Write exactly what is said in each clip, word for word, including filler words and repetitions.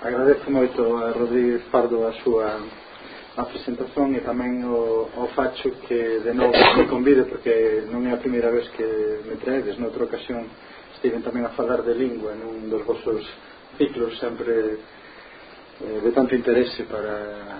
agradezo moito a Rodríguez Pardo a súa a presentación e tamén o, o facho que de novo me convide, porque non é a primeira vez que me traedes. Noutra ocasión estiven tamén a falar de lingua nun dos vosos ciclos, sempre eh, de tanto interese para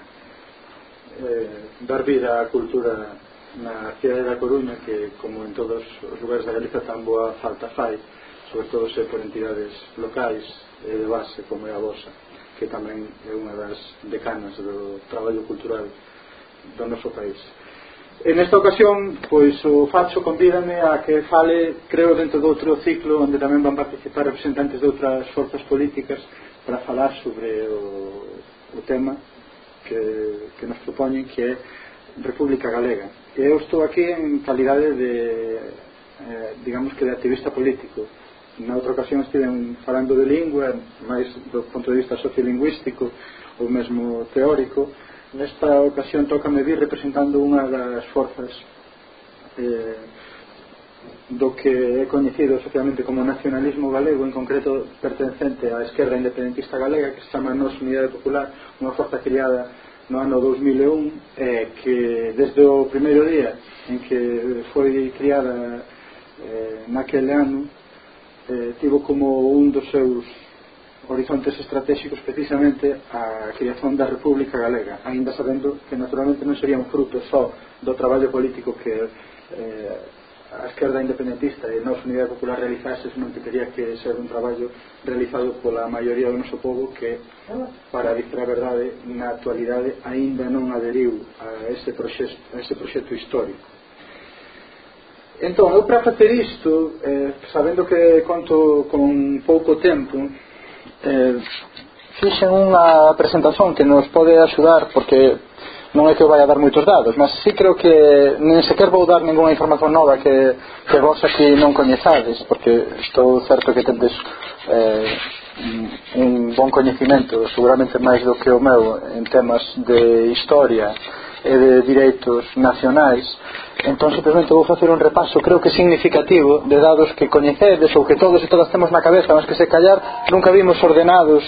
eh, dar vida á cultura na cidade da Coruña, que como en todos os lugares da Galiza tan boa falta fai, sobre todo se por entidades locais e de base como é a vosa, que tamén é unha das decanas do traballo cultural do noso país. En esta ocasión, pois o Facho convídame a que fale, creo, dentro de outro ciclo onde tamén van participar representantes de outras forzas políticas para falar sobre o, o tema que, que nos propoñen, que é República Galega. E eu estou aquí en calidade de, eh, digamos que de activista político. Na outra ocasión estiven falando de lingua, máis do punto de vista sociolingüístico ou mesmo teórico. Nesta ocasión tócame vir representando unha das forzas eh, do que é coñecido socialmente como nacionalismo galego, en concreto pertencente á esquerda independentista galega, que se chama Nos Unidade Popular, unha forza criada no ano dos mil e un, eh, que desde o primeiro día en que foi criada eh, naquele ano, eh, tivo como un dos seus horizontes estratégicos precisamente a creación da República Galega, aínda sabendo que naturalmente non sería un fruto só do traballo político que eh, a esquerda independentista e a Nosa Unidade Popular realizase, senón que teria que ser un traballo realizado pola maioría do noso povo, que, para dizer a verdade, na actualidade aínda non aderiu a ese proxecto, a ese proxecto histórico. Entón, eu para facer isto, eh, sabendo que conto con pouco tempo, eh, fixen unha presentación que nos pode axudar, porque non é que eu vai a dar moitos dados, mas sí creo que nen sequer vou dar ninguna información nova que, que vos aquí non coñezades, porque estou certo que tendes eh, un bon coñecimento, seguramente máis do que o meu, en temas de historia e de direitos nacionais. Entón simplemente vou facer un repaso, creo que significativo, de dados que coñecedes ou que todos e todas temos na cabeza, mas que se callar nunca vimos ordenados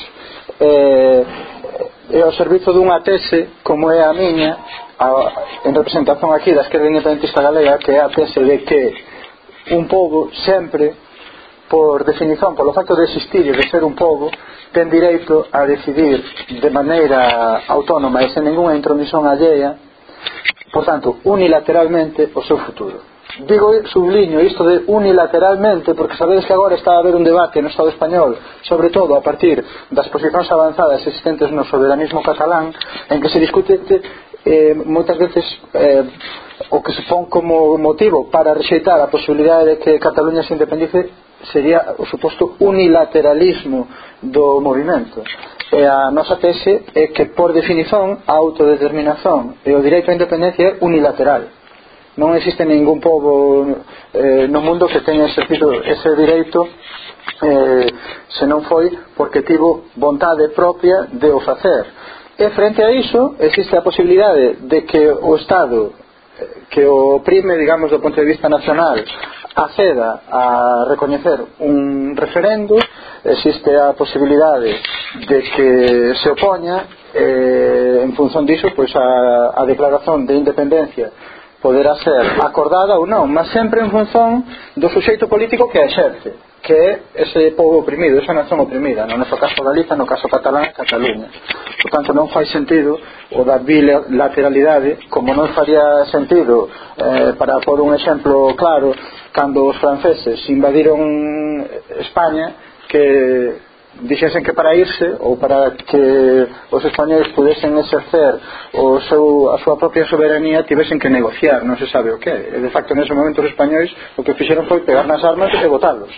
eh, e ao servizo dunha tese como é a miña, a, en representación aquí da esquerda independentista galega, que é a tese de que un pobo sempre, por definición, polo facto de existir e de ser un pobo, ten direito a decidir de maneira autónoma e sen ninguna intromisión allea, por tanto, unilateralmente o seu futuro. Digo, subliño isto de unilateralmente, porque sabedes que agora está a haber un debate no Estado español, sobre todo a partir das posicións avanzadas existentes no soberanismo catalán, en que se discute eh, moitas veces eh, o que se pon como motivo para rexeitar a posibilidade de que Cataluña se independice sería o suposto unilateralismo do movimento. E a nosa tese é que, por definición, a autodeterminación e o direito á independencia é unilateral. Non existe ningún pobo eh, no mundo que teña exercido ese direito eh, se non foi porque tivo vontade propia de o facer. E frente a iso existe a posibilidade de que o Estado eh, que o oprime, digamos, do punto de vista nacional, acceda a recoñecer un referendo. Existe a posibilidade de que se opoña eh, en función diso, pois a, a declaración de independencia poderá ser acordada ou non, mas sempre en función do suxeito político que a exerce, que é ese povo oprimido, esa nación oprimida, no noso caso Galiza, no caso catalán, Cataluña. Por tanto, non fai sentido o da bilateralidade, como non faría sentido, eh, para por un exemplo claro, cando os franceses invadiron España, que dixesen que para irse ou para que os españoles pudesen exercer o seu, a súa propia soberanía tivesen que negociar, non se sabe o que. E de facto nese momento os españoles o que fixeron foi pegar nas armas e botalos.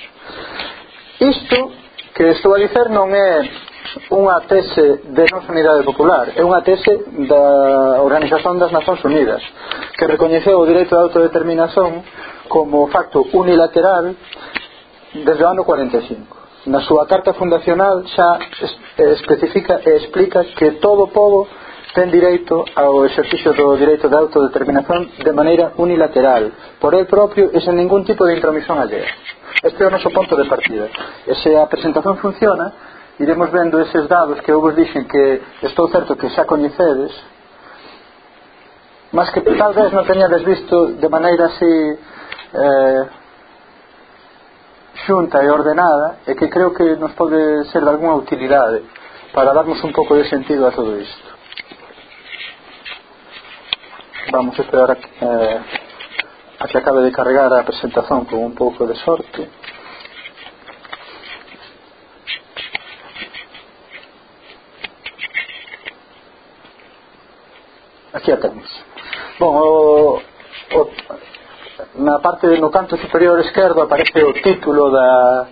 Isto que estou a dicer non é unha tese de Nosa Unidade Popular, é unha tese da Organización das Nacións Unidas, que recoñeceu o direito de autodeterminación como facto unilateral desde o ano cuarenta e cinco. Na súa carta fundacional xa especifica e explica que todo pobo ten direito ao exercicio do direito de autodeterminación de maneira unilateral, por el propio e sen ningún tipo de intromisión allea. Este é o noso ponto de partida. E se a presentación funciona, iremos vendo eses dados que eu vos dixen que estou certo que xa coñecedes, mas que tal vez non teñades visto de maneira así eh, xunta e ordenada, e que creo que nos pode ser de alguna utilidade para darnos un pouco de sentido a todo isto. Vamos a esperar a, eh, a que acabe de carregar a presentación con un pouco de sorte. Aquí a temos. Bom, o, o, na parte no canto superior esquerdo aparece o título da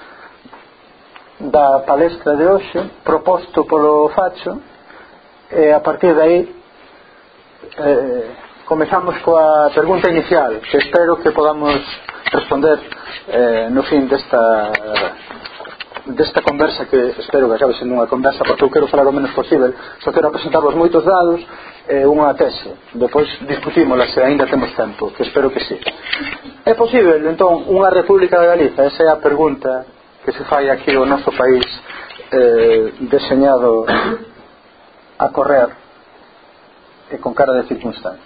da palestra de hoxe, proposto polo Facho, e a partir de aí eh, comezamos coa pergunta inicial, que espero que podamos responder eh, no fin desta desta conversa, que espero que acabe sendo unha conversa, porque eu quero falar o menos posible, só quero presentarvos moitos dados e unha tese, depois discutímola se ainda temos tempo, que espero que sí. É posible, entón, unha República de Galiza? Esa é a pregunta que se fai aquí o noso país eh, deseñado a correr e con cara de circunstancia.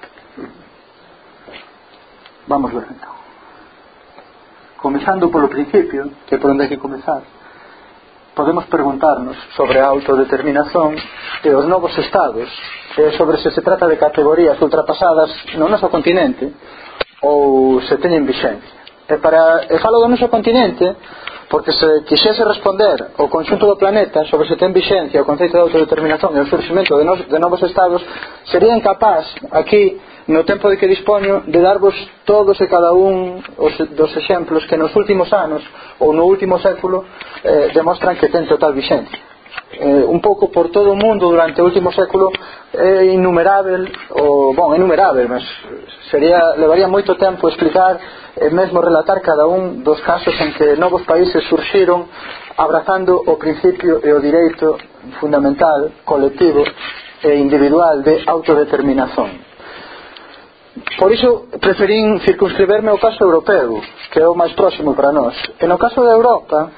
Vamos ver entón. Comezando polo principio, que é por onde hai que comezar, podemos preguntarnos sobre a autodeterminación e os novos estados, e sobre se se trata de categorías ultrapasadas no noso continente ou se teñen vixencia. E, para, e falo do noso continente porque se quixese responder ao conxunto do planeta sobre se ten vixencia o conceito de autodeterminación e o surximento de, no, de novos estados, sería incapaz aquí, no tempo de que dispoño, de darvos todos e cada un os, dos exemplos que nos últimos anos ou no último século eh, demostran que ten total vixencia. Eh, un pouco por todo o mundo durante o último século é innumerável, o, bon, innumerável, mas sería, levaría moito tempo explicar e mesmo relatar cada un dos casos en que novos países surxiron abrazando o principio e o direito fundamental, colectivo e individual de autodeterminación. Por iso preferín circunscriberme ao caso europeo, que é o máis próximo para nós. E no caso da Europa,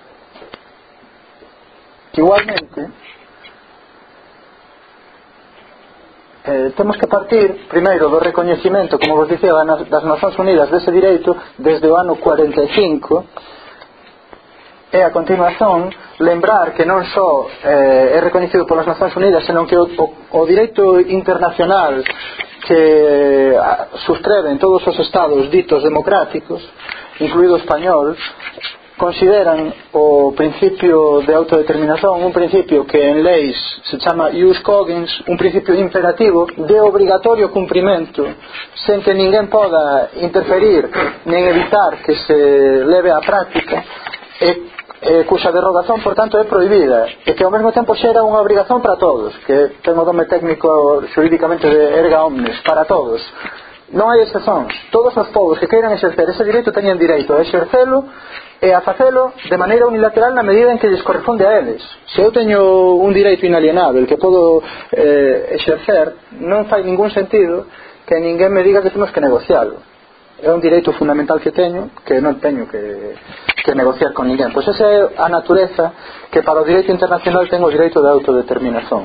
igualmente, eh, temos que partir primeiro do recoñecimento, como vos dicía, das Nacións Unidas dese direito desde o ano cuarenta e cinco, e a continuación lembrar que non só eh, é recoñecido polas Nacións Unidas, senón que o, o, o direito internacional que suscriben todos os estados ditos democráticos, incluído o español, consideran o principio de autodeterminación un principio que en leis se chama ius cogens, un principio imperativo de obrigatorio cumprimento, sen que ninguén poda interferir nen evitar que se leve á práctica, e, e cuxa derrogación, por tanto, é prohibida, e que ao mesmo tempo xera unha obrigación para todos, que ten o nome técnico xurídicamente de erga omnes, para todos. Non hai excepcións. Todos os povos que queiran exercer ese direito teñen direito a exercelo e a facelo de maneira unilateral na medida en que lles corresponde a eles. Se eu teño un direito inalienável que podo eh, exercer, non fai ningún sentido que ninguén me diga que temos que negocialo. É un direito fundamental que teño, que non teño que, que negociar con ninguén. Pois esa é a natureza que para o direito internacional ten o direito de autodeterminación.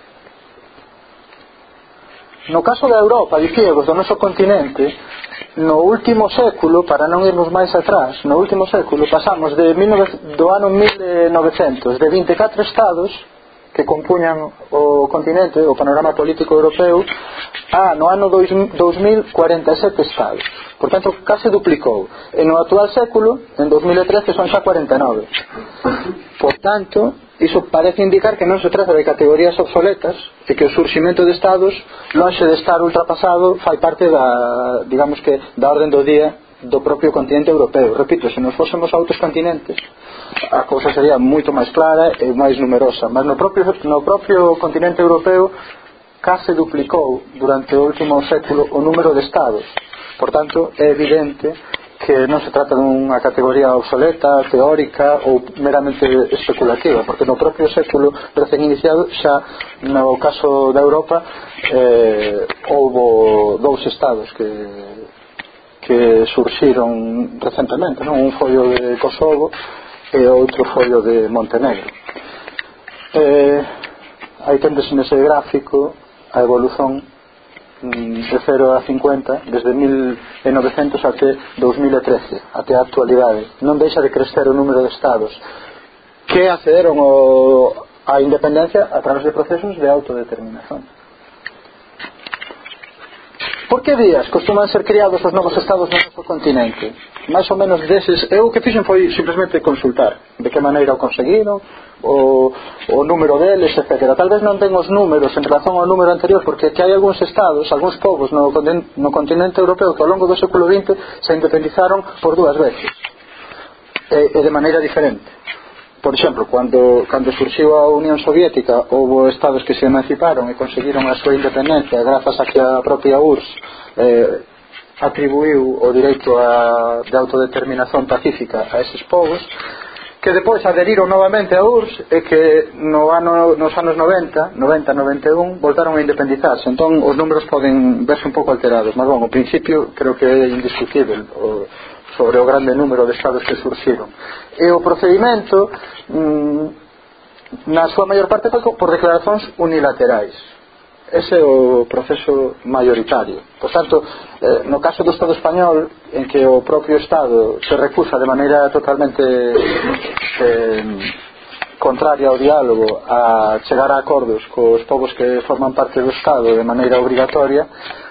No caso da Europa, dicíamos, do noso continente, no último século, para non irmos máis atrás, no último século pasamos de do ano mil novecentos de vinte e catro estados que compuñan o continente, o panorama político europeu, a no ano dois mil cuarenta e sete estados. Por tanto, case duplicou. E no actual século, en dos mil e trece, son xa cuarenta e nove. Por tanto, iso parece indicar que non se trata de categorías obsoletas e que o surximento de estados, lonxe de estar ultrapasado, fai parte da, digamos que, da orden do día do propio continente europeo. Repito, se nos fósemos a outros continentes, a cousa sería moito máis clara e máis numerosa, mas no propio, no propio continente europeo case duplicou durante o último século o número de estados. Por tanto, é evidente que non se trata dunha categoría obsoleta, teórica ou meramente especulativa, porque no propio século recén iniciado, xa no caso da Europa, eh, houbo dous estados que que surxiron recentemente, non? Un foi o de Kosovo e outro foi o de Montenegro. Eh, aí tendes nese gráfico a evolución de cero a cincuenta desde mil novecentos até dos mil e trece, até a actualidade. Non deixa de crecer o número de estados que accederon ao, a independencia a través de procesos de autodeterminación. Por que días costuman ser criados os novos estados no noso continente? Mais ou menos deses, eu o que fixen foi simplemente consultar de que maneira o conseguiron, o, o número deles, etcétera. Tal vez non ten os números en relación ao número anterior, porque que hai algúns estados, algúns povos no, no continente europeo que ao longo do século vinte se independizaron por dúas veces e, e de maneira diferente. Por exemplo, cando, cando surxiu a Unión Soviética, houve estados que se emanciparon e conseguiron a súa independencia grazas a que a propia U R S S eh, atribuiu o direito a, de autodeterminación pacífica a eses povos, que depois aderiron novamente a U R S S e que no ano, nos anos noventa, noventa, noventa e un, voltaron a independizarse. Entón os números poden verse un pouco alterados, mas bom, ao principio creo que é indiscutible o, sobre o grande número de estados que surxiron. E o procedimento mmm, na súa maior parte foi por declaracións unilaterais. Ese é o proceso mayoritario. Por tanto, eh, no caso do Estado español, en que o propio Estado se recusa de maneira totalmente eh, contraria ao diálogo a chegar a acordos cos povos que forman parte do Estado de maneira obrigatoria,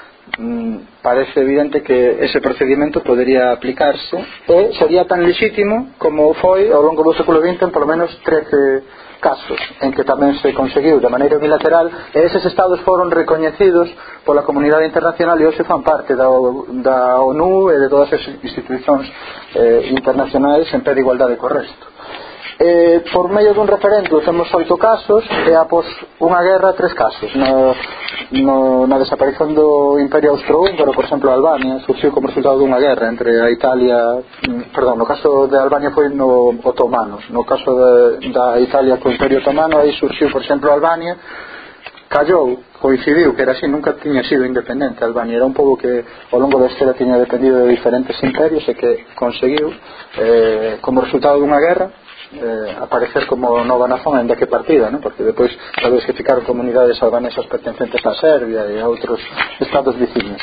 parece evidente que ese procedimento podería aplicarse e sería tan lexítimo como foi ao longo do século vinte en polo menos trece casos en que tamén se conseguiu de maneira unilateral e eses estados foron recoñecidos pola comunidade internacional e hoxe fan parte da, da ONU e de todas as institucións eh, internacionais en pé de igualdade co resto. Eh, por medio dun referendo temos oito casos e após unha guerra tres casos. No, no, na desaparición do Imperio Austrohúngaro, por exemplo, Albania surxiu como resultado dunha guerra entre a Italia, perdón, no caso de Albania foi no otomanos, no caso de, da Italia co Imperio Otomano, aí surxiu, por exemplo, Albania, callou, coincidiu que era así, nunca tiña sido independente Albania, era un pobo que ao longo da historia tiña dependido de diferentes imperios e que conseguiu eh, como resultado dunha guerra Eh, aparecer como nova nación ainda que partida, ¿no? Porque depois sabes que ficaron comunidades albanesas pertencentes a Serbia e a outros estados vecinos.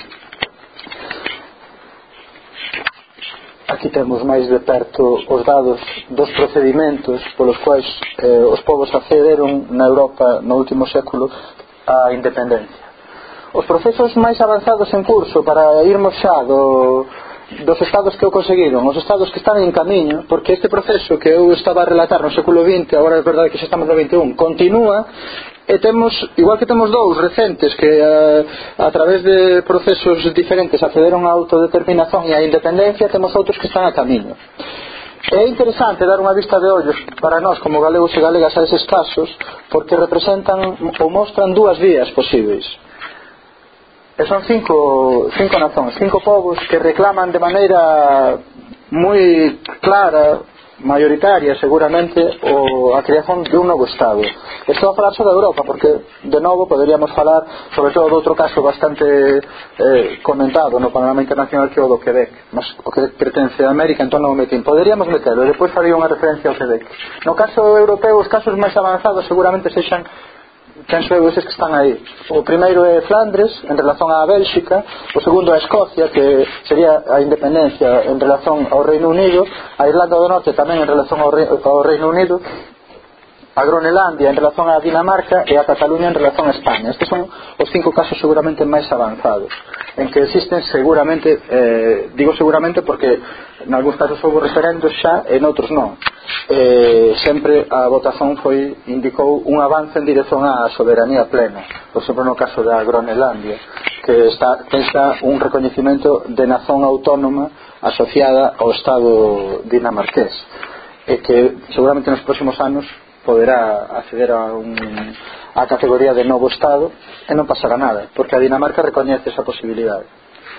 Aquí temos máis de perto os dados dos procedimentos polos quais eh, os povos accederon na Europa no último século á independencia. Os procesos máis avanzados en curso para irmos xa do dos estados que o conseguiron, os estados que están en camiño, porque este proceso que eu estaba a relatar no século vinte, agora é verdade que xa estamos no vinte e un, continúa e temos, igual que temos dous recentes que a, a través de procesos diferentes accederon á autodeterminación e á independencia, temos outros que están a camiño. É interesante dar unha vista de ollos para nós como galegos e galegas a eses casos, porque representan ou mostran dúas vías posíveis. E son cinco, cinco nacións, cinco povos que reclaman de maneira moi clara, mayoritaria seguramente, o, a creación de un novo Estado. Estou a falar só da Europa porque de novo poderíamos falar sobre todo de outro caso bastante eh, comentado no panorama internacional que é o do Quebec, mas o Quebec pertence a América, entón non o metín. Poderíamos metelo e depois faría unha referencia ao Quebec. No caso europeo os casos máis avanzados seguramente sexan penso eu eses que están aí. O primeiro é Flandres en relación á Bélxica, o segundo é Escocia, que sería a independencia en relación ao Reino Unido, a Irlanda do Norte tamén en relación ao, Re ao Reino Unido, a Groenlandia en relación á Dinamarca e a Cataluña en relación a España. Estes son os cinco casos seguramente máis avanzados en que existen seguramente, eh, digo seguramente porque en algúns casos houve referendos xa e noutros non. Eh, sempre a votación foi, indicou un avance en dirección á soberanía plena. Por exemplo, no caso da Groenlandia, que está, ten xa un recoñecimento de nación autónoma asociada ao Estado dinamarqués e que seguramente nos próximos anos poderá acceder a, un, a categoría de novo Estado e non pasará nada, porque a Dinamarca recoñece esa posibilidade.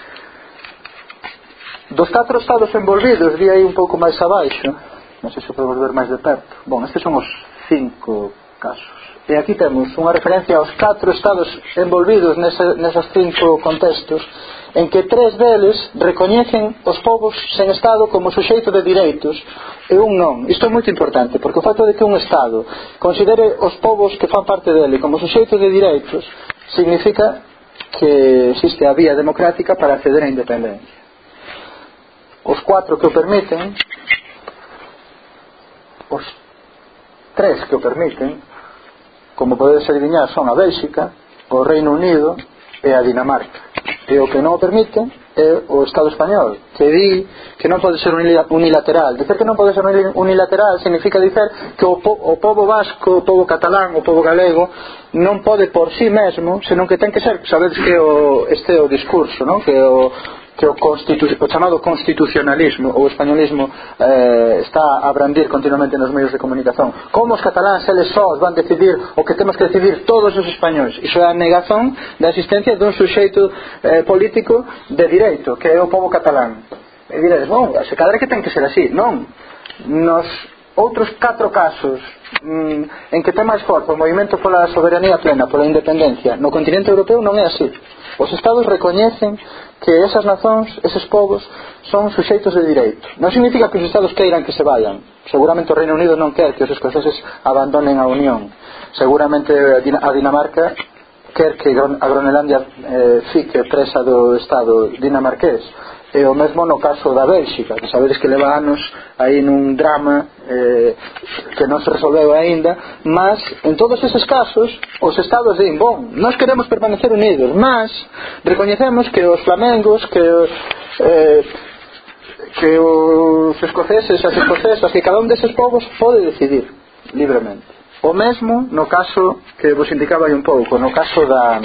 Dos catro estados envolvidos, vi aí un pouco máis abaixo, non sei se podemos ver máis de perto. Bom, estes son os cinco casos. E aquí temos unha referencia aos catro estados envolvidos nese, nesas cinco contextos, en que tres deles recoñecen os povos sen estado como suxeito de direitos e un non. Isto é moito importante, porque o facto de que un estado considere os povos que fan parte dele como suxeito de direitos significa que existe a vía democrática para acceder á independencia. Os cuatro que o permiten, os tres que o permiten, como podedes adiviñar, son a Bélxica, o Reino Unido e a Dinamarca. E o que non o permite é o Estado español, que di que non pode ser unilateral. Dicer que non pode ser unilateral significa dicer que o, po- o povo vasco, o povo catalán, o povo galego non pode por sí mesmo, senón que ten que ser, sabedes que o, este é o discurso, non? Que o que o, constitu- o chamado constitucionalismo ou españolismo eh, está a brandir continuamente nos medios de comunicación. Como os cataláns eles sós van decidir o que temos que decidir todos os españois? Iso é a negación da existencia dun suxeito eh, político de direito, que é o povo catalán. E diredes, bon, se cadra que ten que ser así. Non. Nos outros catro casos mm, en que ten máis forza o movimento pola soberanía plena, pola independencia no continente europeo, non é así. Os estados recoñecen que esas nazóns, eses povos, son suxeitos de direito. Non significa que os estados queiran que se vayan. Seguramente o Reino Unido non quer que os escoceses abandonen a Unión. Seguramente a Dinamarca quer que a Groenlandia eh, fique presa do estado dinamarqués. E o mesmo no caso da Bélxica, que sabedes que leva anos aí nun drama eh, que non se resolveu aínda, mas en todos eses casos os estados din, bon, nós queremos permanecer unidos, mas recoñecemos que os flamengos, que eh, que os escoceses, as escocesas, que cada un deses povos pode decidir libremente. O mesmo no caso que vos indicaba aí un pouco, no caso da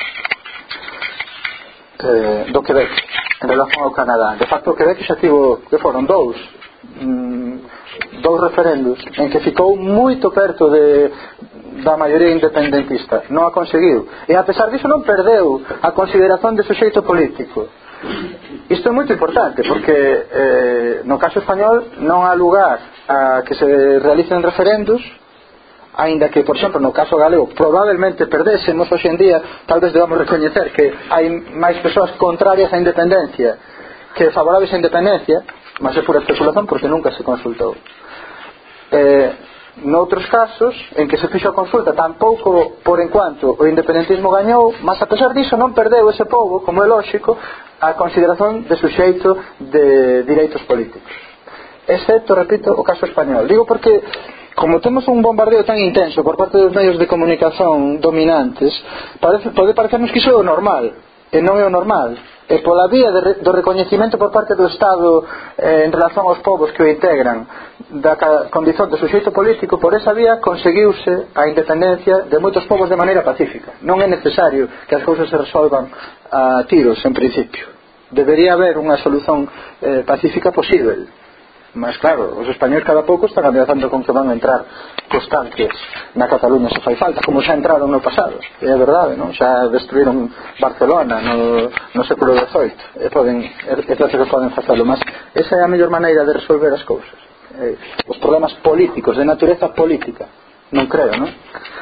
eh, do Quebec en relación ao Canadá. De facto o Quebec xa tivo, que foron dous mm, dous referendos en que ficou moito perto de, da maioría independentista. Non a conseguiu, e a pesar disso non perdeu a consideración de suxeito político. Isto é moito importante, porque eh, no caso español non há lugar a que se realicen referendos, aínda que, por exemplo, no caso galego probablemente perdésemos hoxe en día. Tal vez debamos recoñecer que hai máis persoas contrarias á independencia que favorables á independencia, mas é pura especulación porque nunca se consultou. Eh, noutros casos en que se fixo a consulta, tampouco por enquanto o independentismo gañou, mas a pesar diso non perdeu ese povo, como é lógico, a consideración de suxeito de direitos políticos, excepto, repito, o caso español. Digo porque como temos un bombardeo tan intenso por parte dos medios de comunicación dominantes, parece, pode parecernos que iso é o normal, e non é o normal. E pola vía de re, do recoñecimento por parte do Estado eh, en relación aos povos que o integran da condición de suxeito político, por esa vía conseguiuse a independencia de moitos povos de maneira pacífica. Non é necesario que as cousas se resolvan a tiros, en principio. Debería haber unha solución eh, pacífica posible. Mas claro, os españoles cada pouco están ameazando con que van a entrar cos tanques na Cataluña se fai falta, como xa entraron no pasado. E é verdade, non? Xa destruíron Barcelona no, no século dezoito, e poden, é claro que poden facelo, mas esa é a mellor maneira de resolver as cousas. Eh, os problemas políticos, de natureza política, non creo, non?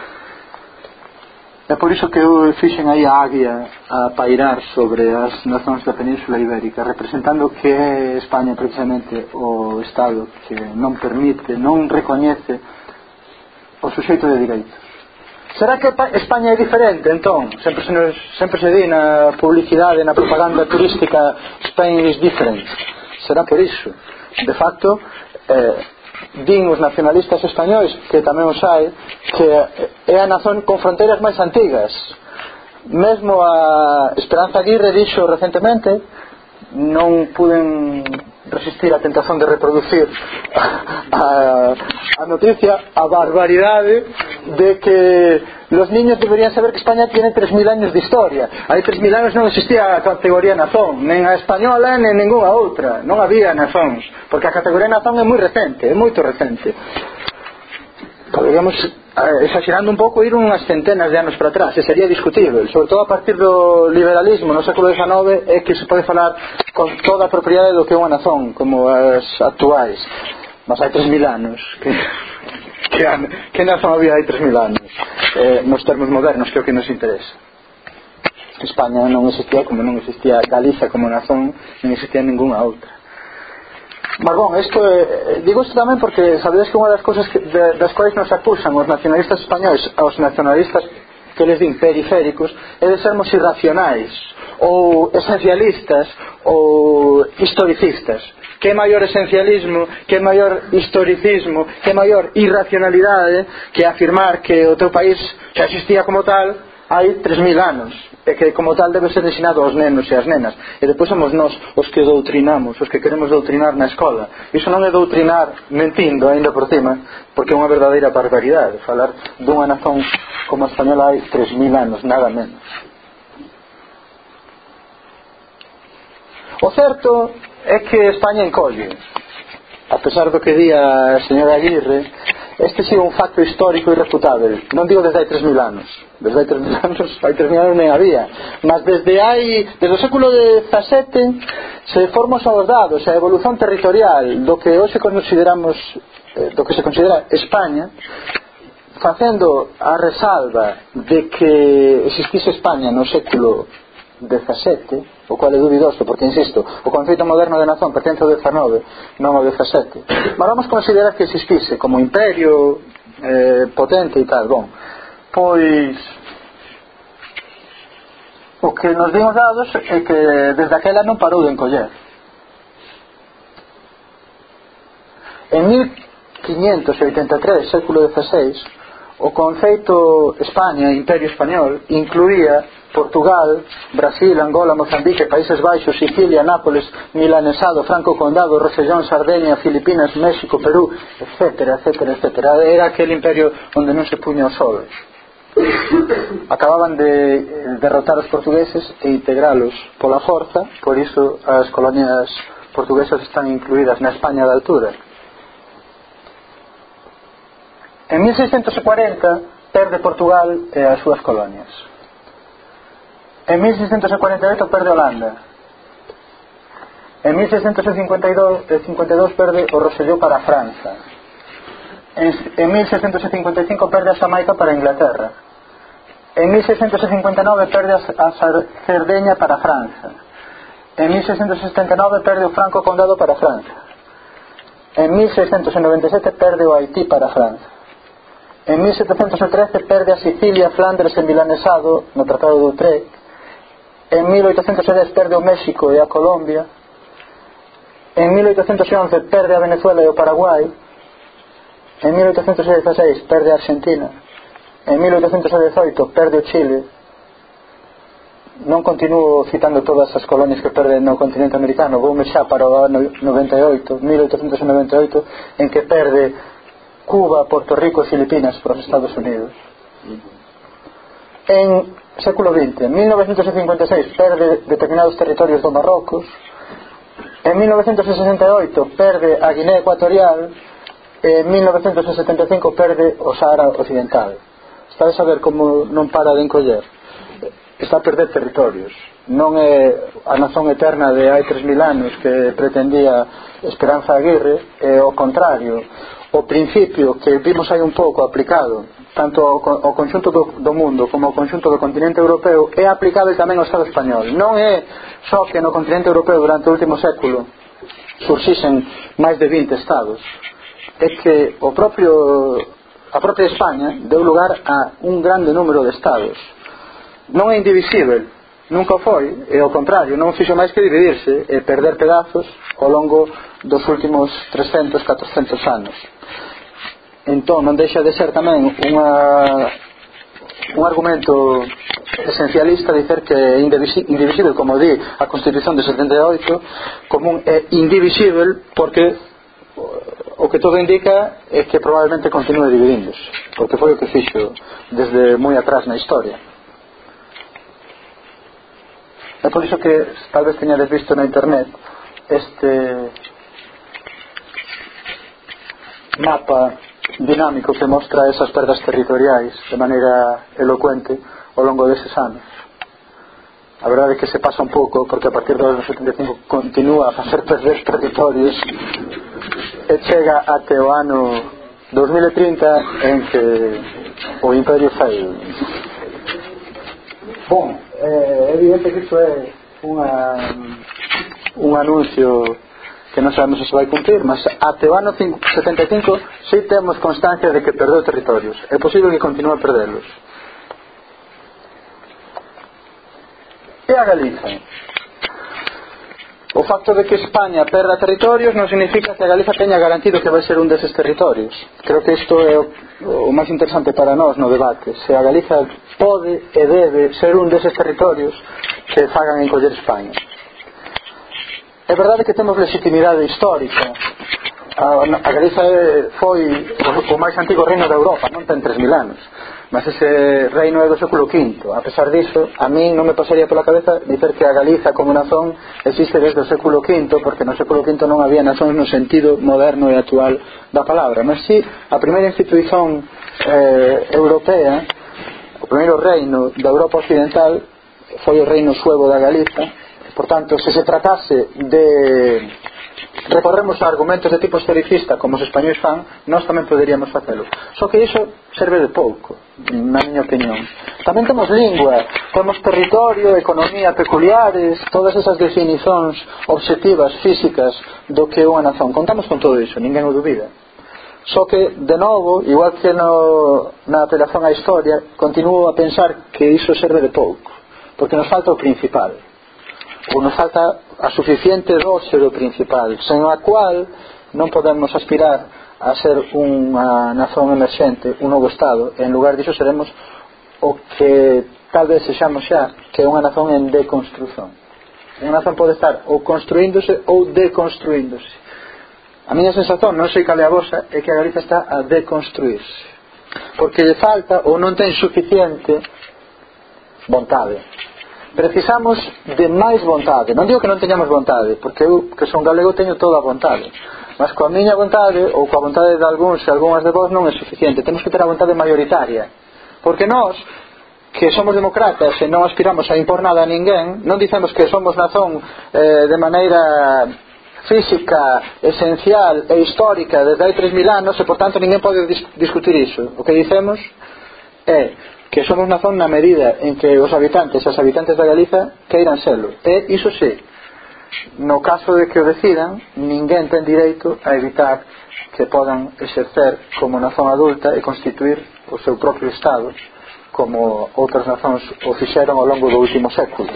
É por iso que eu fixen aí a águia a pairar sobre as nazóns da Península Ibérica, representando que é España precisamente o Estado que non permite, non recoñece o suxeito de direitos. Será que España é diferente, entón? Sempre se, nos, sempre se di na publicidade, na propaganda turística, Spain is different. Será por iso. De facto, eh, din os nacionalistas españois, que tamén os hai, que é a nazón con fronteiras máis antigas. Mesmo a Esperanza Aguirre dixo recentemente, non puden resistir a tentación de reproducir a, a noticia, a barbaridade de que los niños deberían saber que España tiene tres mil años de historia. Hai tres mil anos non existía a categoría nazón, nen a española nen ninguna outra, non había nazóns, porque a categoría nazón é moi recente, é moito recente. Podríamos, exagerando un pouco, ir unhas centenas de anos para atrás, e sería discutible, sobre todo a partir do liberalismo no século dezenove, é que se pode falar con toda a propiedade do que é unha nazón, como as actuais. Mas hai tres mil anos que que, an, que nación había hai tres mil anos, eh, nos termos modernos, que é o que nos interesa. España non existía, como non existía Galicia como nación, non existía ninguna outra. Mas bon, isto é, digo isto tamén porque sabedes que unha das cousas que, de, das quais nos acusan os nacionalistas españoles aos nacionalistas que les din periféricos é de sermos irracionais ou esencialistas ou historicistas. Que maior esencialismo, que maior historicismo, que maior irracionalidade que afirmar que o teu país xa existía como tal hai tres mil anos e que como tal debe ser ensinado aos nenos e ás nenas, e depois somos nós os que doutrinamos, os que queremos doutrinar na escola. Iso non é doutrinar mentindo ainda por cima, porque é unha verdadeira barbaridade falar dunha nación como a española hai tres mil anos, nada menos. O certo é que España encolle, a pesar do que di a señora Aguirre. Este sí é un facto histórico irrefutável. Non digo desde hai tres mil anos, desde hai tres mil anos hai tres mil anos nem había, mas desde hai desde o século dezasete se forman os dados, a evolución territorial do que hoxe consideramos eh, do que se considera España, facendo a resalva de que existise España no século dezasete, o cual é dubidoso porque, insisto, o conceito moderno de nación pertence ao dezanove, non ao dezasete, mas vamos considerar que existise como imperio eh, potente e tal. Bon, pois o que nos din os dados é que desde aquela non parou de encoller. En mil quinientos oitenta e tres, século dezaseis, o conceito España, Imperio Español, incluía Portugal, Brasil, Angola, Mozambique, Países Baixos, Sicilia, Nápoles, Milanesado, Franco Condado, Rosellón, Sardeña, Filipinas, México, Perú, etcétera, etcétera, etcétera. Era aquel imperio onde non se puña o sol. Acababan de derrotar os portugueses e integralos pola forza, por iso as colonias portuguesas están incluídas na España da altura. En mil seiscentos cuarenta perde Portugal e as súas colonias. En mil seiscentos cuarenta e oito perde Holanda. En mil seiscentos cincuenta e dous perde o Rosellón para França. En, en mil seiscentos cincuenta e cinco perde a Xamaica para Inglaterra. En mil seiscentos cincuenta e nove perde a Cerdeña para França. En mil seiscentos setenta e nove perde o Franco Condado para França. En mil seiscentos noventa e sete perde o Haití para França. En mil setecentos trece perde a Sicilia, Flandres e Milanesado no Tratado de Utrecht. En mil oitocentos dez perde o México e a Colombia. En mil oitocentos once perde a Venezuela e o Paraguai. En mil oitocentos dieciséis perde a Argentina. En mil oitocentos dezoito perde o Chile. Non continuo citando todas as colonias que perde no continente americano, voume xa para o ano noventa e oito, mil oitocentos noventa e oito, en que perde Cuba, Puerto Rico e Filipinas para os Estados Unidos. En século vinte, en mil novecentos cincuenta e seis perde determinados territorios do Marrocos. En mil novecentos sesenta e oito perde a Guinea Ecuatorial. En mil novecentos setenta e cinco perde o Sahara Occidental. Está a saber como non para de encoller. Está a perder territorios. Non é a nación eterna de hai tres mil anos que pretendía Esperanza Aguirre, é o contrario. O principio que vimos hai un pouco aplicado tanto ao, ao conxunto do, do mundo como ao conxunto do continente europeo é aplicável tamén ao Estado español. Non é só que no continente europeo durante o último século surxisen máis de vinte estados, é que o propio a propia España deu lugar a un grande número de estados. Non é indivisível, nunca foi, e ao contrario, non fixo máis que dividirse e perder pedazos ao longo dos últimos trescentos, catrocentos anos. Entón non deixa de ser tamén unha, un argumento esencialista dicer que é indivisible, como di a Constitución de setenta e oito, como un, é indivisible porque o que todo indica é que probablemente continue dividíndose, porque foi o que fixo desde moi atrás na historia. É por iso que tal vez teñades visto na internet este mapa dinámico que mostra esas perdas territoriais de maneira elocuente ao longo deses anos. A verdade é que se pasa un pouco porque a partir dos anos setenta e cinco continúa a facer perder territorios e chega até o ano dos mil e trinta en que o Imperio fail. Bom, é evidente que isto é unha, un anuncio que non sabemos se vai cumprir, mas até o ano setenta e cinco si temos constancia de que perdeu territorios. É posible que continue a perdelos. E a Galiza? O facto de que España perda territorios non significa que a Galiza teña garantido que vai ser un deses territorios. Creo que isto é o, o máis interesante para nós no debate. Se a Galiza pode e debe ser un deses territorios que fagan encoller España. É verdade que temos legitimidade histórica. A, a Galiza foi o, o máis antigo reino da Europa, non ten tres mil anos, mas ese reino é do século quinto. A pesar diso, a mí non me pasaría pola cabeza dicer que a Galiza como nazón existe desde o século quinto, porque no século quinto non había nazóns no sentido moderno e actual da palabra, mas si a primeira institución eh, europea, o primeiro reino da Europa occidental foi o reino suevo da Galiza. Por tanto, se se tratase de recorremos a argumentos de tipo historicista como os españois fan, nós tamén poderíamos facelo. Só que iso serve de pouco, na miña opinión. Tamén temos lingua, temos territorio, economía peculiares, todas esas definicións objetivas, físicas do que é unha nazón. Contamos con todo iso, ninguén o dubida. Só que, de novo, igual que no, na apelación á historia, continuo a pensar que iso serve de pouco, porque nos falta o principal, ou nos falta a suficiente dose do principal, sen a cual non podemos aspirar a ser unha nazón emerxente, un novo Estado. En lugar disso seremos o que tal vez sexamos xa, que é unha nazón en deconstrución. Unha nazón pode estar ou construíndose ou deconstruíndose. A miña sensación, non sei cal é a vosa, é que a Galiza está a deconstruirse, porque lle falta ou non ten suficiente vontade. Precisamos de máis vontade. Non digo que non teñamos vontade, porque eu, que son galego, teño toda a vontade, mas coa miña vontade ou coa vontade de algúns e algunhas de vós non é suficiente. Temos que ter a vontade mayoritaria, porque nós, que somos demócratas e non aspiramos a impor nada a ninguén, non dicemos que somos nazón eh, de maneira física, esencial e histórica desde hai tres mil anos, e por tanto ninguén pode dis- discutir iso. O que dicemos é que somos nazón na medida en que os habitantes e as habitantes da Galiza queiran selo. E iso sí, no caso de que o decidan, ninguén ten direito a evitar que podan exercer como nazón adulta e constituir o seu propio Estado, como outras nazóns o fixeron ao longo do último século.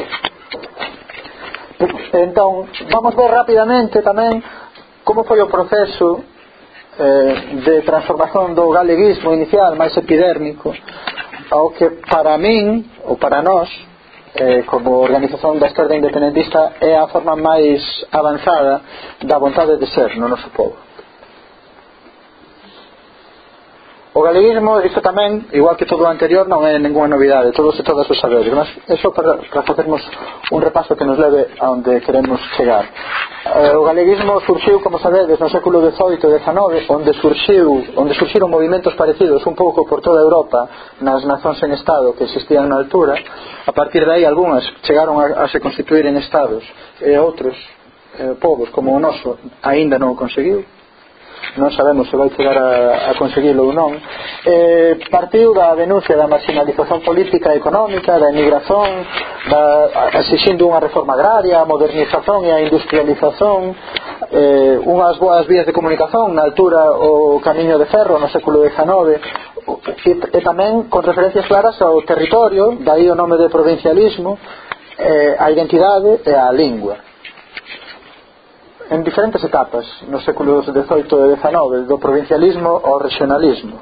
Entón, vamos ver rapidamente tamén como foi o proceso eh, de transformación do galeguismo inicial, máis epidérmico, ao que para min, ou para nós, eh, como organización da esquerda independentista, é a forma máis avanzada da vontade de ser no noso povo. O galeguismo, isto tamén, igual que todo o anterior, non é ninguna novidade, todos e todas os saberes, mas iso para, para facermos un repaso que nos leve a onde queremos chegar. Eh, o galeguismo surxiu, como sabedes, no século dezoito e dezanove, onde surxiu, onde surxiron movimentos parecidos un pouco por toda Europa, nas nazóns en Estado que existían na altura. A partir de aí, algunhas chegaron a, a se constituir en Estados, e outros eh, povos, como o noso, aínda non o conseguiu. Non sabemos se vai chegar a, a conseguilo ou non. Eh, partiu da denuncia da marginalización política e económica, da emigración, da, exixindo unha reforma agraria, a modernización e a industrialización, eh, unhas boas vías de comunicación, na altura o camiño de ferro no século dezanove, e, e tamén con referencias claras ao territorio, daí o nome de provincialismo, eh, a identidade e a lingua. En diferentes etapas nos séculos dezoito e dezanove, do provincialismo ao regionalismo.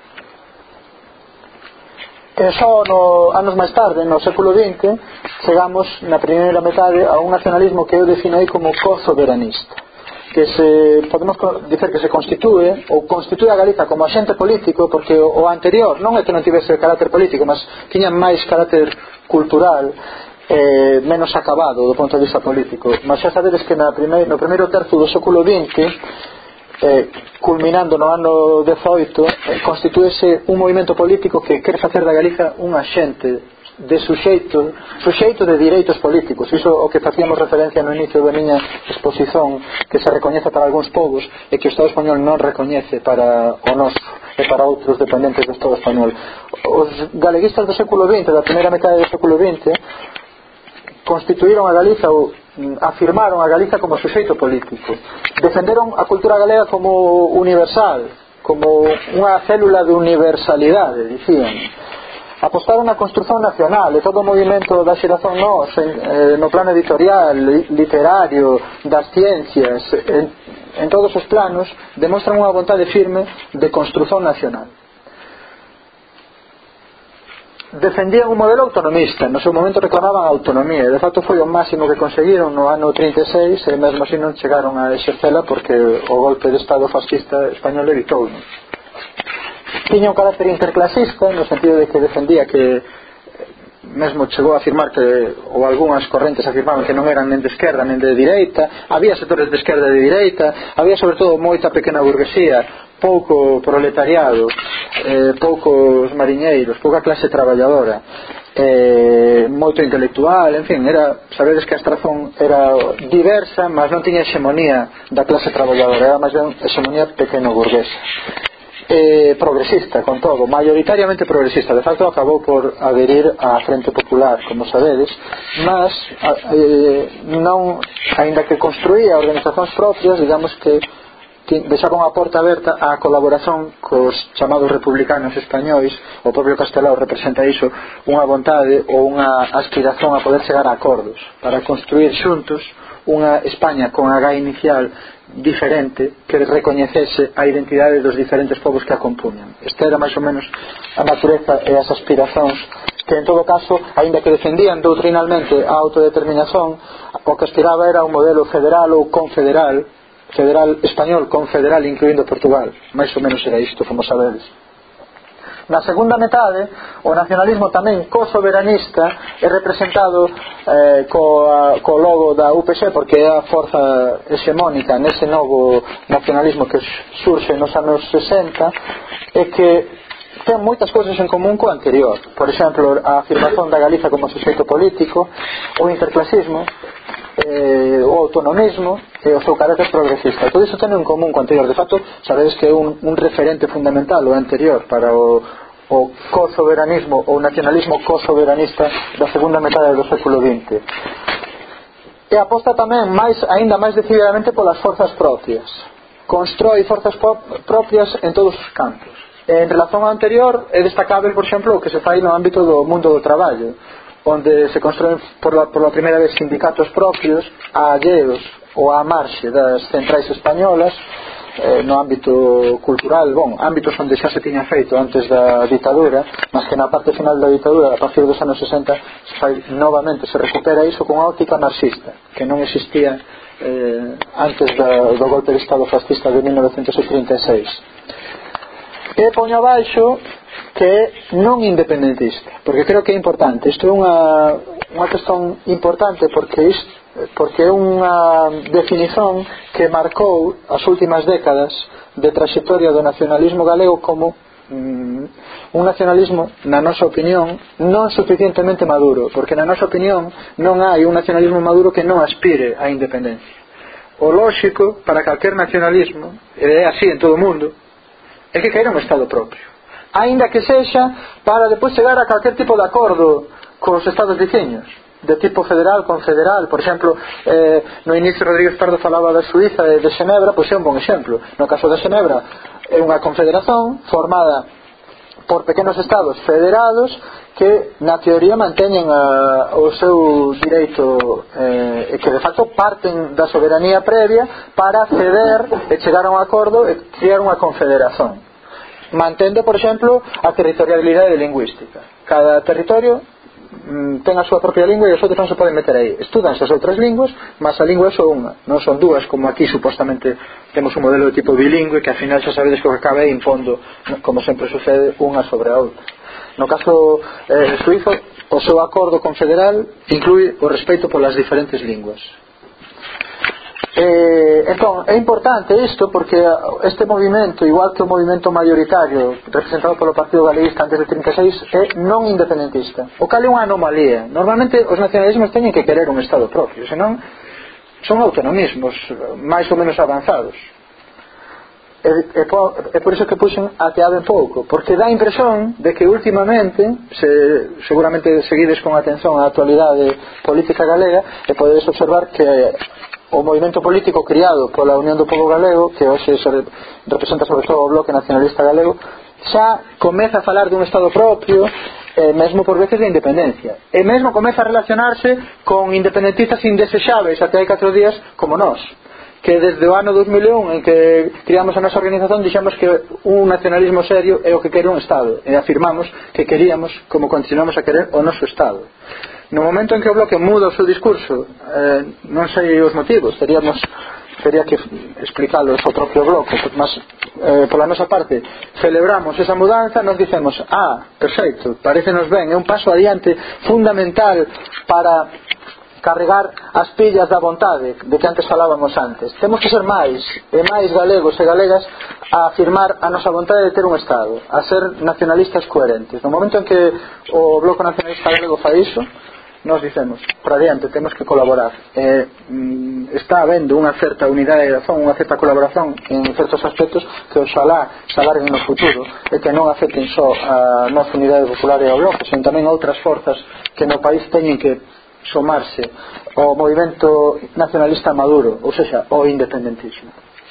E só no, anos máis tarde, no século vinte, chegamos na primeira metade a un nacionalismo que eu definei como co-soberanista, que se, podemos dicer que se constitúe ou constitúe a Galiza como axente político, porque o, o anterior non é que non tivese carácter político, mas tiña máis carácter cultural, Eh, menos acabado do ponto de vista político. Mas xa sabedes que na primeir, no primeiro terzo do século vinte, eh, culminando no ano dezoito, eh, constitúese un movimento político que quere facer da Galiza un axente de suxeito, suxeito de direitos políticos. Iso o que facíamos referencia no inicio da miña exposición, que se recoñece para algúns povos e que o Estado español non recoñece para o noso. e para outros dependentes do Estado español. Os galeguistas do século vinte, da primeira metade do século vinte, constituíron a Galiza ou afirmaron a Galiza como suxeito político, defenderon a cultura galega como universal, como unha célula de universalidade, dicían. Apostaron na construción nacional e todo o movimento da xeración nós eh, no plano editorial, literario, das ciencias, en, en todos os planos demostran unha vontade firme de construción nacional. Defendían un modelo autonomista, no seu momento reclamaban a autonomía, de facto foi o máximo que conseguiron no ano trinta e seis, e mesmo así non chegaron a exercela porque o golpe de Estado fascista español evitou. Tiña un carácter interclasista no sentido de que defendía que mesmo chegou a afirmar que, ou algunhas correntes afirmaban que non eran nen de esquerda nen de direita, había sectores de esquerda e de direita, había sobre todo moita pequena burguesía, pouco proletariado, eh, poucos mariñeiros, pouca clase traballadora, eh, moito intelectual, en fin, era, sabedes que a Astrazón era diversa, mas non tiña hexemonía da clase traballadora, era máis ben hexemonía pequeno burguesa. Eh, progresista, con todo, mayoritariamente progresista, de facto acabou por adherir á Frente Popular, como sabedes, mas eh, non, aínda que construía organizacións propias, digamos que deixaban a porta aberta á colaboración cos chamados republicanos españois. O propio Castelao representa iso, unha vontade ou unha aspiración a poder chegar a acordos para construir xuntos unha España con H inicial diferente que recoñecese a identidade dos diferentes povos que a compuñan. Esta era máis ou menos a natureza e as aspiracións que, en todo caso, aínda que defendían doutrinalmente a autodeterminación, o que aspiraba era un modelo federal ou confederal, federal español confederal incluindo Portugal. Máis ou menos era isto, como sabedes. Na segunda metade, o nacionalismo tamén co-soberanista é representado eh, co, co logo da U P S, porque é a forza hexemónica nese novo nacionalismo que surxe nos anos sesenta e que ten moitas cousas en común co anterior. Por exemplo, a afirmación da Galiza como suxeito político, o interclasismo, eh, o autonomismo e o seu carácter progresista. Todo iso ten en común co anterior. De facto, sabedes que é un, un referente fundamental o anterior para o, o co-soberanismo ou nacionalismo co-soberanista da segunda metade do século vinte. E aposta tamén máis, aínda máis decididamente polas forzas propias. Constrói forzas propias en todos os campos. En relación ao anterior é destacável, por exemplo, o que se fai no ámbito do mundo do traballo, onde se construen por la, por la primeira vez sindicatos propios alleos ou á marxe das centrais españolas, eh, no ámbito cultural, bon, ámbitos onde xa se tiña feito antes da ditadura, mas que na parte final da ditadura, a partir dos anos sesenta, se fai, novamente se recupera iso con unha óptica marxista, que non existía eh, antes da, do golpe de Estado fascista de mil novecentos trinta e seis. E poño abaixo que é non independentista, porque creo que é importante. Isto é unha, unha cuestión importante porque, isto, porque é unha definición que marcou as últimas décadas de trayectoria do nacionalismo galego como mm, un nacionalismo, na nosa opinión, non suficientemente maduro, porque na nosa opinión non hai un nacionalismo maduro que non aspire á independencia. O lóxico para calquer nacionalismo, e é así en todo o mundo, é que queira un Estado propio, aínda que sexa para depois chegar a calquer tipo de acordo cos Estados veciños, de tipo federal, confederal. Por exemplo, eh, no inicio Rodríguez Pardo falaba da Suíza e de Xenebra, pois é un bon exemplo. No caso de Xenebra é unha confederación formada por pequenos estados federados que na teoría manteñen a, o seu direito eh, e que de facto parten da soberanía previa para ceder e chegar a un acordo e crear unha confederación, mantendo, por exemplo, a territorialidade lingüística. Cada territorio mm, ten a súa propia lingua e os outros non se poden meter aí. Estudanse as outras linguas, mas a lingua é só unha, non son dúas, como aquí supostamente temos un modelo de tipo bilingüe que ao final xa sabedes que o que acaba é impondo, como sempre sucede, unha sobre a outra. No caso eh, suizo, o seu acordo confederal inclui o respeito polas diferentes linguas. Eh, entón, é importante isto porque este movimento, igual que o movimento mayoritario representado polo Partido Galeguista antes de trinta e seis, é non independentista, o cal é unha anomalía. Normalmente os nacionalismos teñen que querer un Estado propio, senón son autonomismos máis ou menos avanzados. é, é, po, é por iso que puxen até ben pouco, porque dá a impresión de que últimamente, se seguramente seguides con atención a actualidade política galega, e podedes observar que o movimento político criado pola Unión do Pobo Galego, que hoxe se representa sobre todo o Bloque Nacionalista Galego, xa comeza a falar dun Estado propio, eh, mesmo por veces de independencia, e mesmo comeza a relacionarse con independentistas indesexables até hai catro días como nós, que desde o ano dos mil e un en que criamos a nosa organización dixemos que un nacionalismo serio é o que quere un Estado, e afirmamos que queríamos, como continuamos a querer, o noso Estado. No momento en que o Bloque muda o seu discurso, eh, non sei os motivos, teríamos teria que explicalos ao propio Bloque, mas eh, pola nosa parte celebramos esa mudanza, nos dicemos, ah, perfecto, parecenos ben, é un paso adiante fundamental para carregar as pillas da vontade de que antes falábamos antes. Temos que ser máis e máis galegos e galegas a afirmar a nosa vontade de ter un Estado, a ser nacionalistas coherentes. No momento en que o Bloque Nacionalista Galego fa iso, nos dicemos, para adiante, temos que colaborar. Eh, mm, está habendo unha certa unidade de razón, unha certa colaboración en certos aspectos que oxalá se alarguen no futuro e que non afecten só a nosa unidade popular e ao Bloque, sino tamén a outras forzas que no país teñen que somarse ao movimento nacionalista maduro, ou seja, ao independentismo.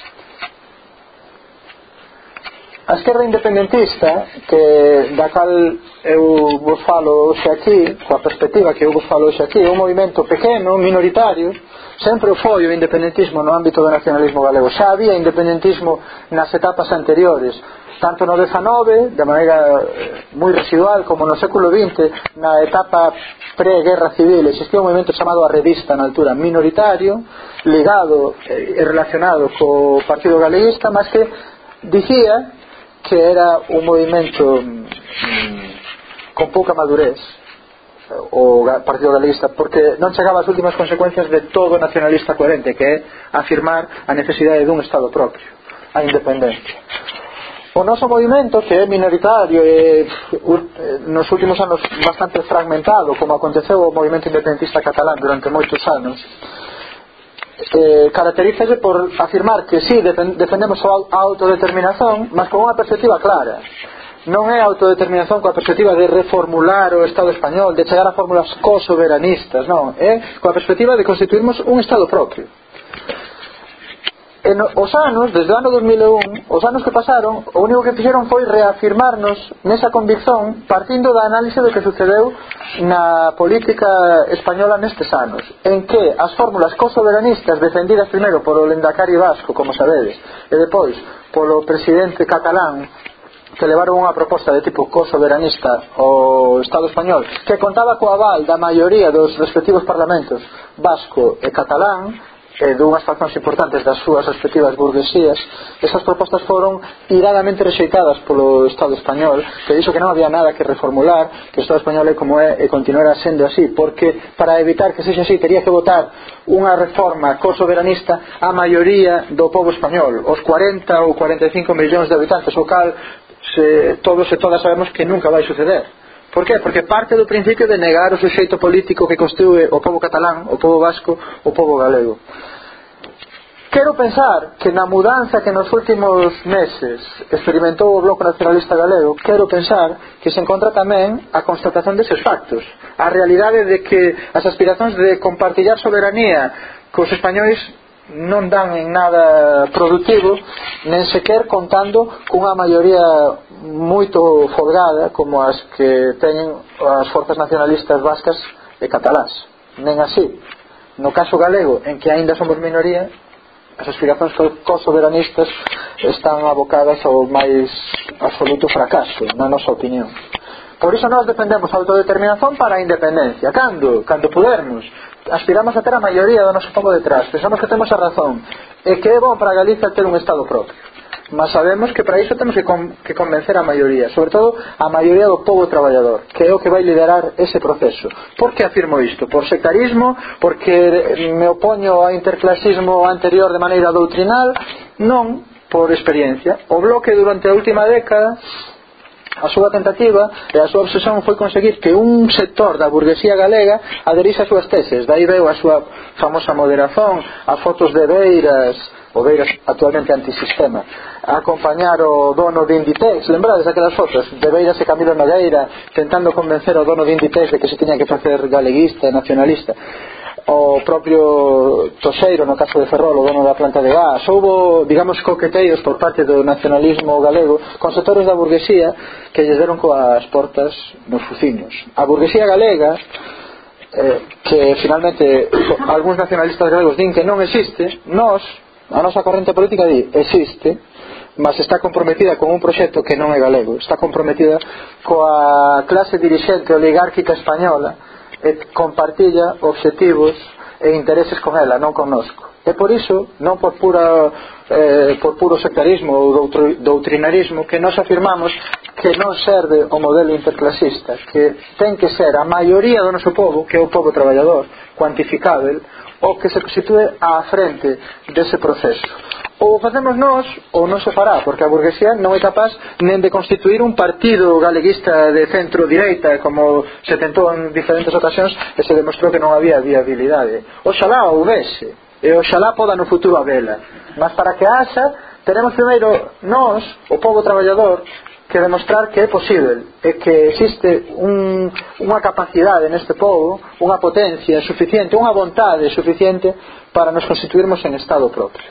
A esquerda independentista, que da cal eu vos falo hoxe aquí, coa perspectiva que eu vos falo hoxe aquí, é un movimento pequeno, minoritario, sempre o foi o independentismo no ámbito do nacionalismo galego. Xa había independentismo nas etapas anteriores, tanto no dezenove, de maneira moi residual, como no século vinte, na etapa pre-guerra civil, existía un movimento chamado a Revista, na altura, minoritario, ligado e relacionado co Partido Galeguista, mas que dicía que era un movimento mm, con pouca madurez, o Partido Galeguista, porque non chegaba ás últimas consecuencias de todo nacionalista coherente, que é afirmar a necesidade dun Estado propio, a independencia. O noso movimento, que é minoritario e nos últimos anos bastante fragmentado, como aconteceu o movimento independentista catalán durante moitos anos, eh, caracterízase por afirmar que sí, defendemos a autodeterminación, mas con unha perspectiva clara. Non é autodeterminación coa perspectiva de reformular o Estado español, de chegar a fórmulas co-soberanistas, non, é coa perspectiva de constituirmos un Estado propio. En os anos, desde o ano dos mil e un, os anos que pasaron, o único que fixeron foi reafirmarnos nesa convicción partindo da análise do que sucedeu na política española nestes anos, en que as fórmulas co-soberanistas defendidas primeiro polo Lendakari vasco, como sabedes, e depois polo presidente catalán, que levaron unha proposta de tipo co-soberanista ao Estado español, que contaba co aval da maioría dos respectivos parlamentos vasco e catalán, e dunhas faccións importantes das súas respectivas burguesías, esas propostas foron iradamente rexeitadas polo Estado español, que dixo que non había nada que reformular, que o Estado español é como é e continuará sendo así, porque para evitar que sexa así tería que votar unha reforma co-soberanista a maioría do povo español, os cuarenta ou cuarenta e cinco millóns de habitantes, o cal se, todos e todas sabemos que nunca vai suceder. Por qué? Porque parte do principio de negar o suxeito político que constitúe o povo catalán, o povo vasco, o povo galego. Quero pensar que na mudanza que nos últimos meses experimentou o Bloque Nacionalista Galego, quero pensar que se encontra tamén a constatación deses factos, a realidade de que as aspiracións de compartillar soberanía cos españois non dan en nada productivo, nen sequer contando cunha maioría moito folgada como as que teñen as forzas nacionalistas vascas e catalás. Nen así. No caso galego, en que aínda somos minoría, as aspiracións co-soberanistas están abocadas ao máis absoluto fracaso, na nosa opinión. Por iso nós defendemos a autodeterminación para a independencia. Cando? Cando pudermos. Aspiramos a ter a maioría do noso povo detrás. Pensamos que temos a razón. E que é bom para Galicia ter un Estado propio. Mas sabemos que para iso temos que, con, que convencer a maioría. Sobre todo a maioría do povo traballador, que é o que vai liderar ese proceso. Por que afirmo isto? Por sectarismo? Porque me opoño ao interclasismo anterior de maneira doutrinal? Non, por experiencia. O Bloque durante a última década, a súa tentativa e a súa obsesión foi conseguir que un sector da burguesía galega aderise as súas teses. Daí veu a súa famosa moderación, as fotos de Beiras Obeiras actualmente antisistema, a acompañar o dono de Inditex. Lembrades aquelas fotos de Beiras e Camilo Nogueira tentando convencer o dono de Inditex de que se tiña que facer galeguista e nacionalista, o propio Toxeiro no caso de Ferrol, o dono da planta de gas. Houbo, digamos, coqueteos por parte do nacionalismo galego con sectores da burguesía que lles deron coas portas nos fuciños. A burguesía galega, eh, que finalmente algúns nacionalistas galegos din que non existe, nós, a nosa corrente política di existe, mas está comprometida con un proxecto que non é galego, está comprometida coa clase dirixente oligárquica española e compartilla obxectivos e intereses con ela, non connosco. E por iso, non por pura eh, por puro sectarismo ou doutrinarismo, que nós afirmamos que non serve o modelo interclasista, que ten que ser a maioría do noso povo, que é o povo traballador, cuantificável, o que se constitúe á frente dese proceso. Ou facemos nós ou non se fará, porque a burguesía non é capaz nen de constituir un partido galeguista de centro-direita, como se tentou en diferentes ocasións e se demostrou que non había viabilidade. Oxalá houvese, e oxalá poda no futuro habela, mas para que haxa tenemos primeiro nós, o povo traballador, que demostrar que é posible e que existe un, unha capacidade neste povo, unha potencia suficiente, unha vontade suficiente para nos constituirmos en Estado propio.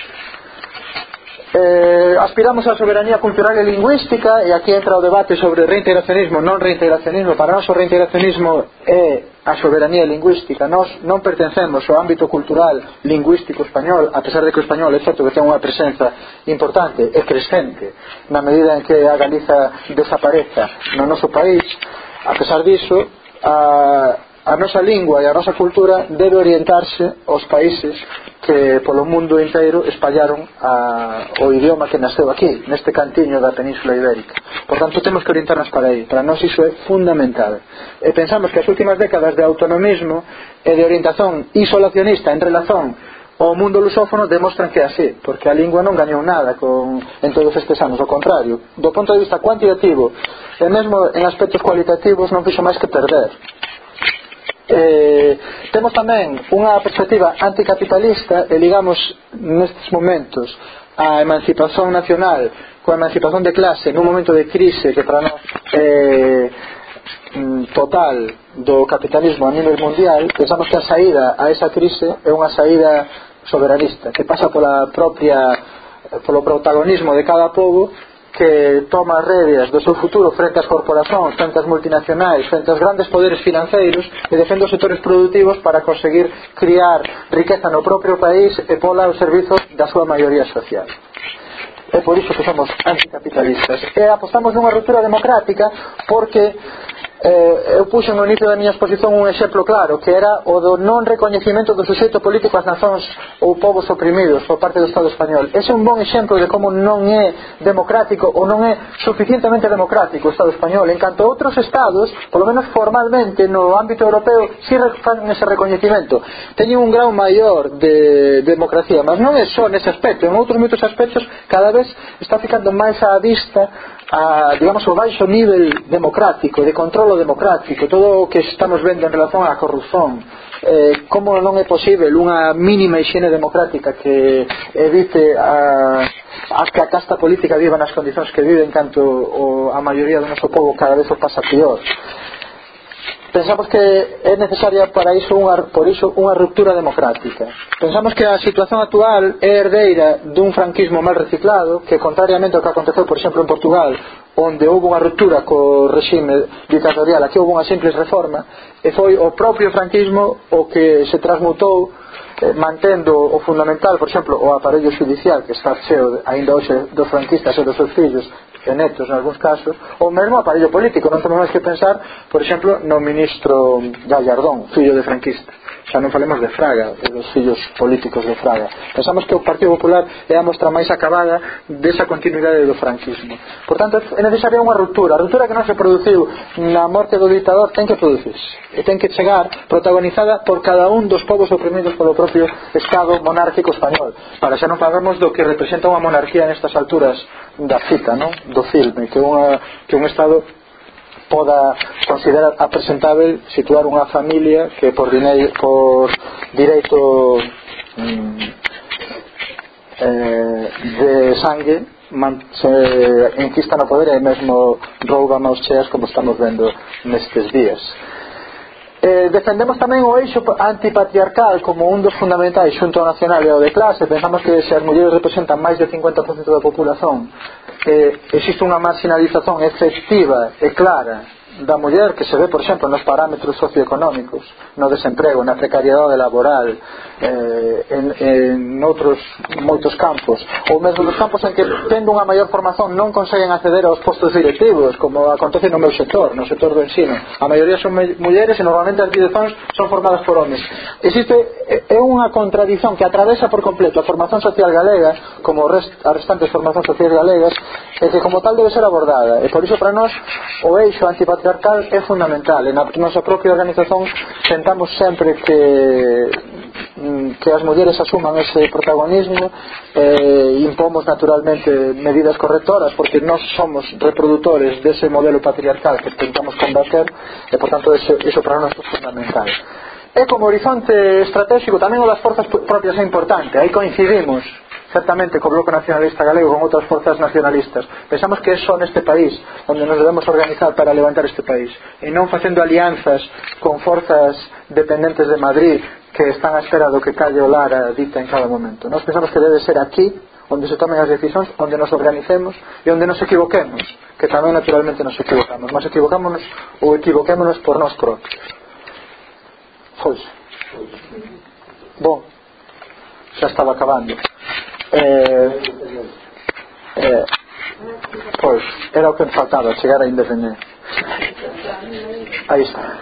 Eh, aspiramos á soberanía cultural e lingüística, e aquí entra o debate sobre reintegracionismo, non reintegracionismo. Para nós o reintegracionismo é a soberanía lingüística. Nós non pertencemos ao ámbito cultural lingüístico español, a pesar de que o español é certo que ten unha presenza importante e crescente na medida en que a Galiza desapareza no noso país. A pesar diso, a a nosa lingua e a nosa cultura debe orientarse aos países que polo mundo inteiro espallaron a, o idioma que nasceu aquí, neste cantiño da Península Ibérica. Por tanto, temos que orientarnos para aí. Para nós iso é fundamental. E pensamos que as últimas décadas de autonomismo e de orientación isolacionista en relación ao mundo lusófono demostran que é así, porque a lingua non gañou nada con, en todos estes anos. Ao contrario, do ponto de vista cuantitativo e mesmo en aspectos cualitativos non fixo máis que perder. Eh, temos tamén unha perspectiva anticapitalista e ligamos nestes momentos a emancipación nacional coa emancipación de clase nun momento de crise que para nós é total do capitalismo a nivel mundial. Pensamos que a saída a esa crise é unha saída soberanista que pasa pola propia polo protagonismo de cada povo, que toma as rédeas do seu futuro frente ás corporacións, frente ás multinacionais, frente aos grandes poderes financeiros, e defende os sectores productivos para conseguir criar riqueza no propio país e pola ao servizo da súa maioría social. É por iso que somos anticapitalistas e apostamos nunha ruptura democrática, porque eh, eu puxo no inicio da miña exposición un exemplo claro, que era o do non recoñecimento do suxeito político ás nazóns ou povos oprimidos por parte do Estado español. Ese é un bon exemplo de como non é democrático ou non é suficientemente democrático o Estado español, en canto a outros estados, polo menos formalmente no ámbito europeo, si fan ese recoñecimento, teñen un grau maior de democracia, mas non é só nese aspecto, en outros moitos aspectos cada vez está ficando máis á vista a, digamos, o baixo nivel democrático, de controlo democrático, todo o que estamos vendo en relación á corrupción, eh, como non é posible unha mínima higiene democrática que evite a, a que a casta política viva nas condicións que vive, en canto o, a maioría do noso povo cada vez o pasa pior. Pensamos que é necesaria para iso unha, por iso unha ruptura democrática. Pensamos que a situación actual é herdeira dun franquismo mal reciclado, que contrariamente ao que aconteceu, por exemplo, en Portugal, onde houve unha ruptura co regime dictatorial, aquí houve unha simples reforma, e foi o propio franquismo o que se transmutou, eh, mantendo o fundamental, por exemplo, o aparello judicial, que está cheo ainda hoxe dos franquistas e dos seus fillos e netos en algúns casos, ou mesmo aparello político. Non temos máis que pensar, por exemplo, no ministro Gallardón, fillo de franquista. Xa non falemos de Fraga e dos fillos políticos de Fraga. Pensamos que o Partido Popular é a mostra máis acabada desa continuidade do franquismo. Por tanto, é necesaria unha ruptura. A ruptura que non se produciu na morte do dictador ten que producirse e ten que chegar protagonizada por cada un dos povos oprimidos polo propio Estado monárquico español, para xa non falarmos do que representa unha monarquía nestas alturas da cita, non? Do filme, que, unha, que un Estado poda considerar apresentável situar unha familia que por, dinero, por direito mm, eh, de sangue man, se enquista no poder e mesmo rouba maus cheas, como estamos vendo nestes días. Eh, defendemos tamén o eixo antipatriarcal como un dos fundamentais xunto ao nacional e ao de clase. Pensamos que se as mulleres representan máis de cincuenta por ciento da populación, eh, existe unha marginalización efectiva e clara da muller, que se ve, por exemplo, nos parámetros socioeconómicos, no desemprego, na precariedade laboral, eh, en, en outros moitos campos, ou mesmo nos campos en que, tendo unha maior formación, non conseguen acceder aos postos directivos, como acontece no meu sector, no sector do ensino. A maioría son mulleres e normalmente as direccións son formadas por homes. Existe é unha contradición que atravesa por completo a formación social galega, como rest, as restantes formacións sociais galegas, e que como tal debe ser abordada. E por iso para nós o eixo antipatriarcal é fundamental. En a nosa propia organización tentamos sempre que que as mulleres asuman ese protagonismo, e impomos naturalmente medidas correctoras, porque nós somos reproductores dese modelo patriarcal que tentamos combater, e por tanto eso, eso para nós é fundamental. E como horizonte estratégico tamén o das forzas propias é importante. Aí coincidimos certamente co Bloque Nacionalista Galego, con outras forzas nacionalistas. Pensamos que é só neste país onde nos debemos organizar para levantar este país, e non facendo alianzas con forzas dependentes de Madrid que están a espera do que calle o Lara dita en cada momento. Nós pensamos que debe ser aquí onde se tomen as decisións, onde nos organicemos e onde nos equivoquemos, que tamén naturalmente nos equivocamos, mas equivocámonos ou equivoquémonos por nós propios. Pois bom, xa estaba acabando. Eh, eh, pois era o que me faltaba, chegar a independencia. Aí está.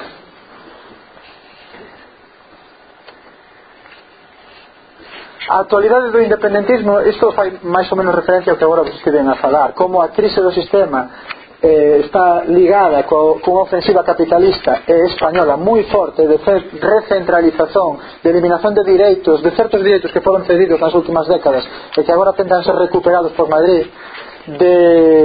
A actualidade do independentismo, isto fai máis ou menos referencia ao que agora vos estiven a falar, como a crise do sistema eh, está ligada co, cunha ofensiva capitalista e española moi forte de recentralización, de eliminación de direitos, de certos direitos que foron cedidos nas últimas décadas e que agora tentan ser recuperados por Madrid, de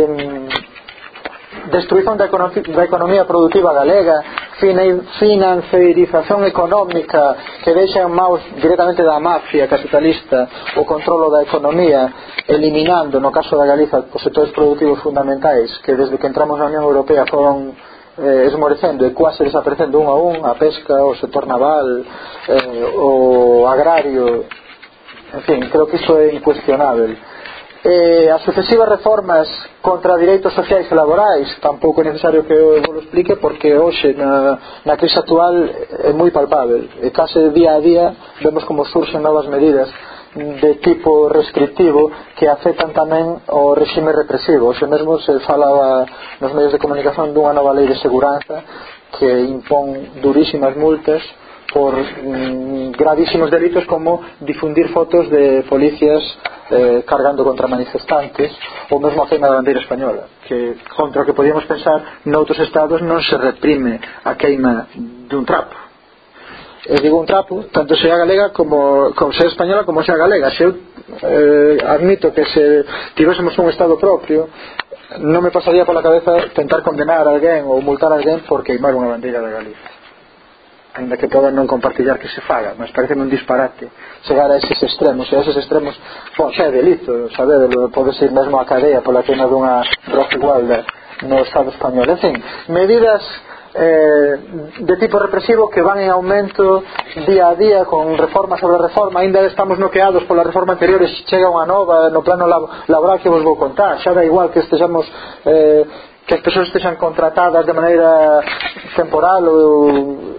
destruición da, econo da economía productiva galega, financiarización económica que deixa en maus directamente da mafia capitalista o controlo da economía, eliminando no caso da Galiza os sectores productivos fundamentais que desde que entramos na Unión Europea foron eh, esmorecendo e quase desaparecendo un a un, a pesca, o sector naval, eh, o agrario, en fin, creo que iso é incuestionável. Eh, as sucesivas reformas contra direitos sociais e laborais tampouco é necesario que eu vos lo explique, porque hoxe na, na crise actual é moi palpável e case día a día vemos como surxen novas medidas de tipo restrictivo que afectan tamén o regime represivo. Hoxe mesmo se falaba nos medios de comunicación dunha nova lei de seguranza que impón durísimas multas por mm, gravísimos delitos como difundir fotos de policías eh, cargando contra manifestantes, ou mesmo a queima da bandeira española, que contra o que podíamos pensar noutros estados non se reprime a queima dun trapo. E digo un trapo, tanto sea galega como, como sea española como sea galega. Se eu eh, admito que se tivésemos un estado propio, non me pasaría pola cabeza tentar condenar a alguén ou multar a alguén por queimar unha bandeira da Galiza, ainda que podan non compartillar que se faga, mas parece un disparate chegar a eses extremos. E a eses extremos, bom, xa é delito, sabedelo, podes ir mesmo a cadea pola queima dunha roja igualda no Estado español. En fin, medidas eh, de tipo represivo que van en aumento día a día, con reforma sobre reforma. Ainda estamos noqueados pola reforma anterior e chega unha nova no plano laboral que vos vou contar. Xa da igual que estejamos eh, que as persoas estexan contratadas de maneira temporal ou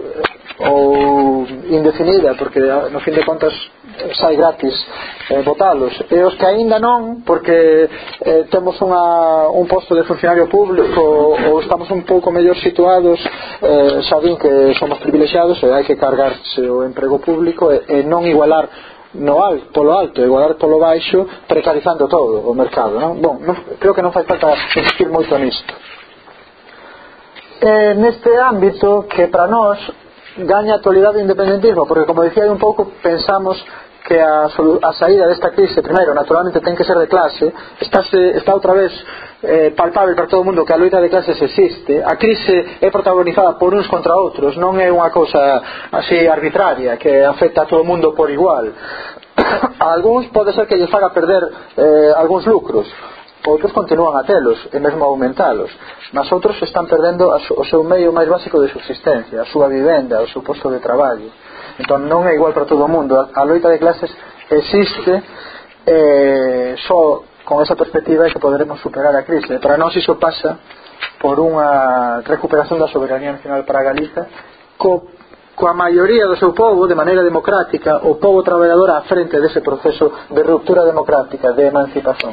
ou indefinida, porque no fin de contas sai gratis eh, votalos, e os que aínda non, porque eh, temos unha, un posto de funcionario público ou estamos un pouco mellor situados, eh, xa din que somos privilexiados e hai que cargarse o emprego público e, e non igualar no alto, polo alto, igualar polo baixo, precarizando todo o mercado, non? Bon, non, creo que non fai falta insistir moito nisto. Eh, neste ámbito que para nós gaña a actualidade do independentismo, porque como dicía un pouco, pensamos que a, a saída desta crise, primeiro, naturalmente ten que ser de clase. Está, está outra vez eh, palpável para todo o mundo que a loita de clases existe. A crise é protagonizada por uns contra outros, non é unha cousa así arbitraria que afecta a todo o mundo por igual. a algúns pode ser que lles faga perder eh, algúns lucros, outros continúan a telos e mesmo a aumentalos, mas outros están perdendo a su, o seu medio máis básico de subsistencia, a súa vivenda, o seu posto de traballo. Entón non é igual para todo o mundo. A, a loita de clases existe, eh, só con esa perspectiva é que poderemos superar a crise. Para nós iso pasa por unha recuperación da soberanía nacional para Galiza, co coa maioría do seu povo, de maneira democrática, o povo traballador á frente dese proceso de ruptura democrática, de emancipación.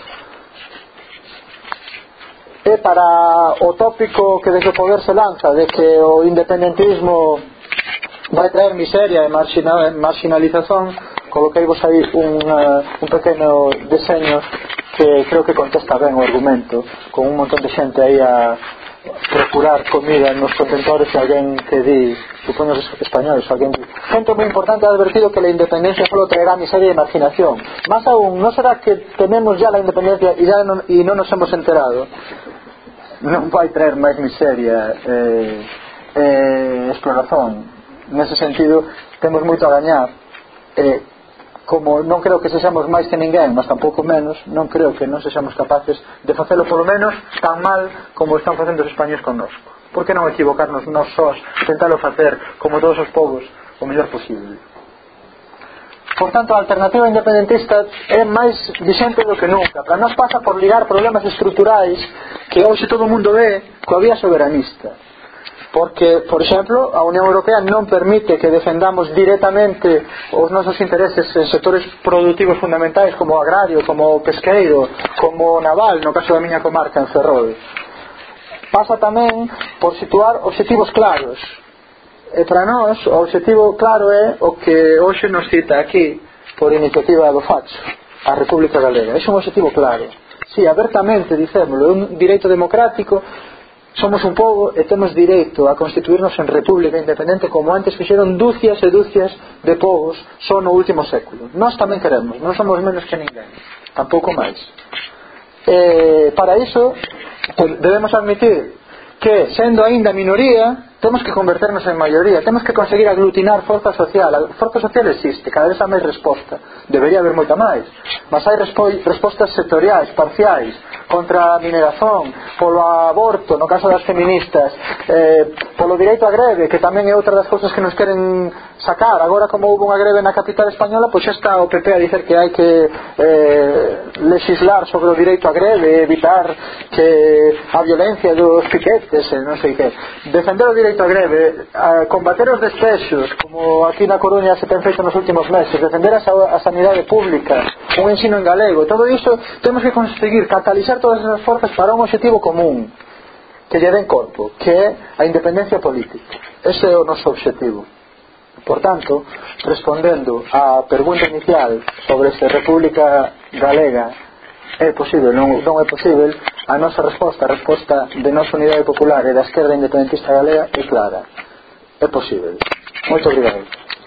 E para o tópico que desde o poder se lanza de que o independentismo vai traer miseria e marginalización, coloqueivos aí un, uh, un pequeno deseño que creo que contesta ben o argumento, con un montón de xente aí a procurar comida nos contentores, e alguén que di, supoño os españoles, alguén di, gente moi importante ha advertido que la independencia solo traerá miseria e marginación. Más aún, ¿no será que tenemos ya la independencia y, ya no, y no nos hemos enterado? Non vai traer máis miseria e eh, eh, exploración. Nese sentido temos moito a gañar. eh, como non creo que sexamos máis que ninguén, mas tampouco menos, non creo que non sexamos capaces de facelo polo menos tan mal como están facendo os españoles connosco. Por que non equivocarnos nós sós, tentalo facer como todos os povos o mellor posible? Por tanto, a alternativa independentista é máis vixente do que nunca. Para nós pasa por ligar problemas estruturais que hoxe todo o mundo ve coa vía soberanista. Porque, por exemplo, a Unión Europea non permite que defendamos directamente os nosos intereses en sectores productivos fundamentais como o agrario, como o pesqueiro, como o naval, no caso da miña comarca en Ferrol. Pasa tamén por situar obxectivos claros. E para nós o obxectivo claro é o que hoxe nos cita aquí por iniciativa do Facho, a República Galega. É un obxectivo claro. Si, abertamente, dicémolo, é un direito democrático. Somos un pobo e temos direito a constituirnos en república independente como antes fixeron dúcias e dúcias de povos só no último século. Nós tamén queremos, non somos menos que ninguén, tampouco máis. E para iso debemos admitir que, sendo aínda minoría, temos que converternos en maioría, temos que conseguir aglutinar forza social. A forza social existe, cada vez há máis resposta, debería haber moita máis, mas hai respostas sectoriais, parciais, contra a mineración, polo aborto, no caso das feministas, eh, polo direito á greve, que tamén é outra das cousas que nos queren sacar. Agora, como houve unha greve na capital española, pois xa está o P P a dicer que hai que eh, legislar sobre o direito á greve e evitar que a violencia dos piquetes e non sei que. Defender o direito á greve, a combater os despexos, como aquí na Coruña se ten feito nos últimos meses, defender a, a sanidade pública, un ensino en galego, todo iso temos que conseguir catalizar todas esas forzas para un objetivo común que lle den corpo, que é a independencia política. Ese é o noso objetivo. Por tanto, respondendo á pergunta inicial sobre se República Galega é posible, non, non é posible, a nosa resposta, a resposta de nosa Unidade Popular e da esquerda independentista galega é clara, é posible. Moito obrigado.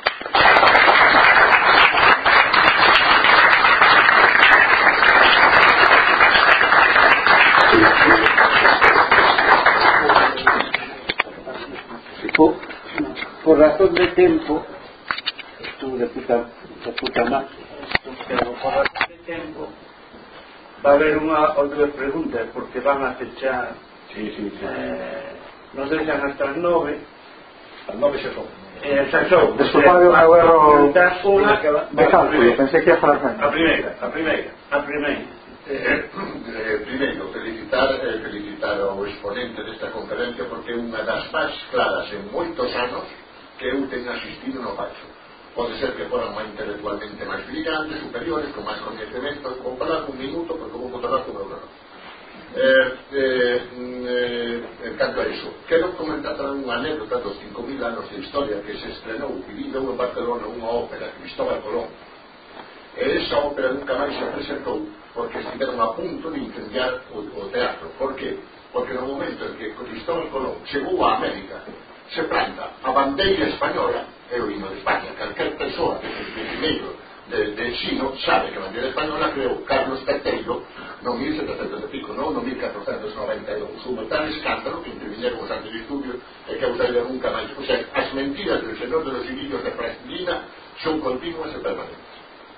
Por, por razón de tempo, tú de puta, de puta máquina, pero por razón de tempo va a haber unha ou dúas preguntas porque van a fechar, sí, sí, sí. Eh, nos deixan hasta as nove, as nove xa son. Eh, xa son. Desculpade o meu erro de cálculo, pensei que ia falar ben. A primeira, a primeira, a primeira. Eh, eh, primeiro, felicitar, eh, felicitar ao exponente desta conferencia porque é unha das máis claras en moitos anos que eu teño asistido no Facho. Pode ser que foran máis intelectualmente máis brillantes, superiores, con máis conhecimento. Vou falar un minuto porque vou falar con o meu eh, eh, eh, en canto a iso, quero comentar tamén unha anécdota dos cinco mil anos de historia que se estrenou e vindo en Barcelona unha ópera, Cristóbal Colón. E esa ópera nunca máis se presentou porque estiveron a punto de incendiar o, o teatro. Por que? Porque no momento en que Cristóbal Colón chegou a América, se planta a bandeira española e o himno de España. Calquer persoa que se primeiro de, de ensino sabe que a bandeira española creou Carlos terceiro no mil setecentos e pico, non no mil catrocentos noventa e dous. Hubo tal escándalo que intervinieron os antidisturbios e que usaría nunca máis. O sea, as mentiras del señor de los Cirillos de Plastilina son continuas e permanentes.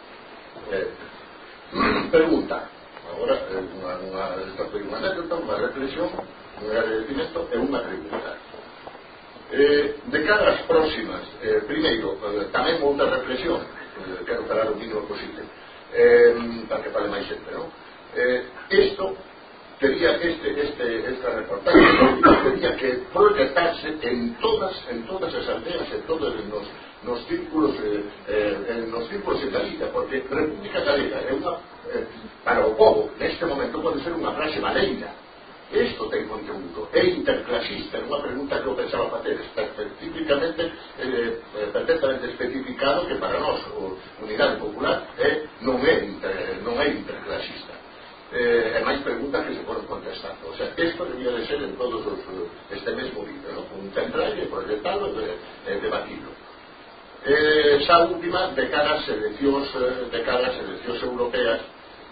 Eh, pregunta. Agora, é unha, unha, esta foi unha anécdota, unha reflexión, un agradecimento e unha pregunta. Eh, de cara ás próximas, eh, primeiro, eh, tamén outra reflexión, eh, quero falar o mínimo posible, eh, para que fale máis xente, non? Eh, isto, tería este, este, esta reportaje, tería que proyectarse en todas, en todas as aldeas, en todos nos, nos círculos, eh, eh, en nos círculos en Galicia, porque República Galega é unha, eh, para o povo, neste momento pode ser unha frase maleira. Isto ten conteúdo, é interclasista, é unha pregunta que eu pensaba facer especificamente, eh, perfectamente especificado que para nós, o Unidade Popular, é, non, é inter, non é interclasista. Eh, é máis preguntas que se poden contestando. O sea, isto debía de ser en todos os, este mesmo vídeo, ¿no? Un centralle, proyectado e eh, debatido. Eh, esa última, de cara ás eleccións, de cara ás eleccións europeas,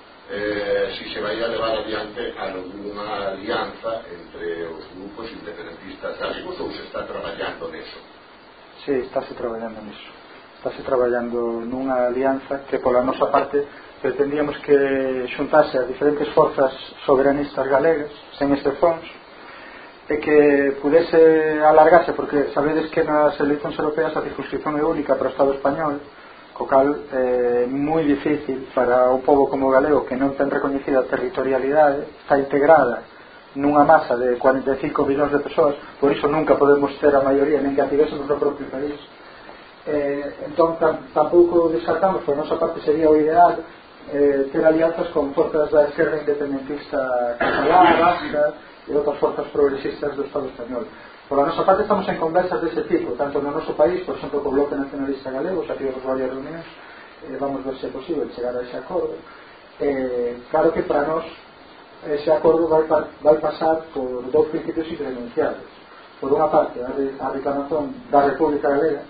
Eh, si se vai a levar adiante alguna alianza entre os grupos independentistas galegos ou se está traballando neso? Si, sí, estáse traballando neso. Estáse traballando nunha alianza que pola nosa parte pretendíamos que xuntase a diferentes forzas soberanistas galegas sen este fons e que pudese alargarse, porque sabedes que nas eleccións europeas a circunscripción é única para o Estado español, o cal é eh, moi difícil para un pobo como o galego que non ten recoñecida a territorialidade, está integrada nunha masa de cuarenta e cinco millóns de persoas, por iso nunca podemos ter a maioría nen que a tivésemos no propio país. Eh, entón tam, tampouco descartamos, por a nosa parte sería o ideal eh, ter alianzas con forzas da esquerda independentista catalá, vasca e outras forzas progresistas do Estado español. Por a nosa parte estamos en conversas dese tipo, tanto no noso país, por exemplo, co Bloque Nacionalista Galego, xa tivemos varias reunións, eh, vamos ver se é posible chegar a ese acordo. Eh, claro que para nós ese acordo vai, vai pasar por dous principios irrenunciables. Por unha parte, a, re, a reclamación da República Galega,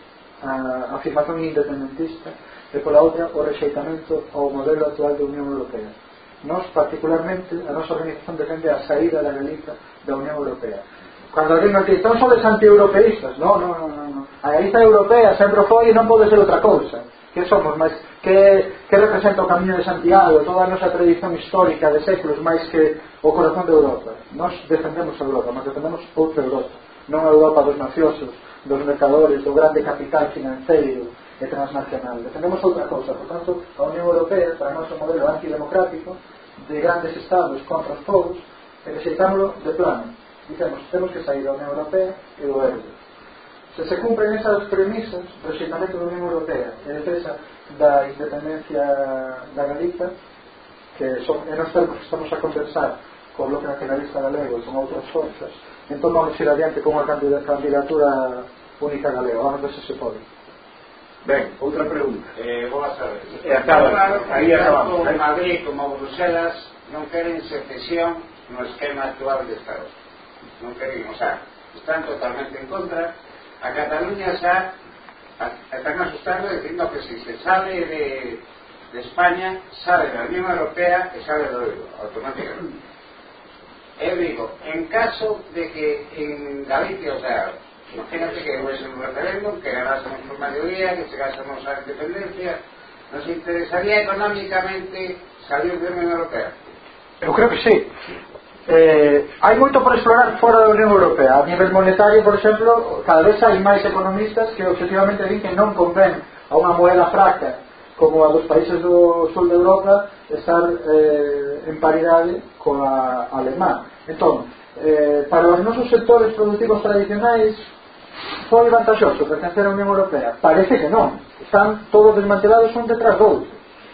a afirmación independentista, e por a outra, o rexeitamento ao modelo actual da Unión Europea. Nós, particularmente, a nosa organización defende a saída da Galiza da Unión Europea. Cando alguén nos dice, non sodes anti-europeístas, non, non, non, non. A Galiza europea sempre foi e non pode ser outra cousa. Que somos, máis que, que representa o Camiño de Santiago, toda a nosa tradición histórica de séculos, máis que o corazón de Europa. Nós defendemos a Europa, mas defendemos outra Europa, non a Europa dos mafiosos, dos mercadores, do grande capital financeiro e transnacional. Defendemos outra cousa. Por tanto, a Unión Europea, para nós, é un modelo antidemocrático de grandes estados contra os povos, e rexeitámoslo de plano. Dicemos, temos que sair da Unión Europea e do euro. Se se cumpren esas premisas, rexeitamento da Unión Europea e defensa da independencia da Galiza, que son, en os termos que estamos a conversar co Bloque Nacionalista Galego e con outras forzas, entón vamos ir adiante con unha candidatura única galega. Vamos ver se se pode. Ben, outra pregunta. Eh, vou a saber. E acaba, claro, aí acabamos. Tanto Madrid como Bruselas non queren secesión no esquema actual de Estado. Non queren, o sea, están totalmente en contra. A Cataluña xa están asustando dicindo que si se sale de, de España, sale da Unión Europea e sale do euro, automáticamente. Eu digo, en caso de que en Galicia, o sea, imagínate que hubiese un referéndum, que ganásemos por mayoría, que chegásemos a independencia, nos interesaría económicamente salir da Unión Europea? Eu creo que sí. Eh, hai moito por explorar fora da Unión Europea. A nivel monetario, por exemplo, cada vez hai máis economistas que objetivamente din que non convén a unha moeda fraca como a dos países do sul de Europa estar eh, en paridade coa alemá. Entón, eh, para os nosos sectores productivos tradicionais foi vantaxoso pertencer á Unión Europea? Parece que non. Están todos desmantelados un detrás do outro.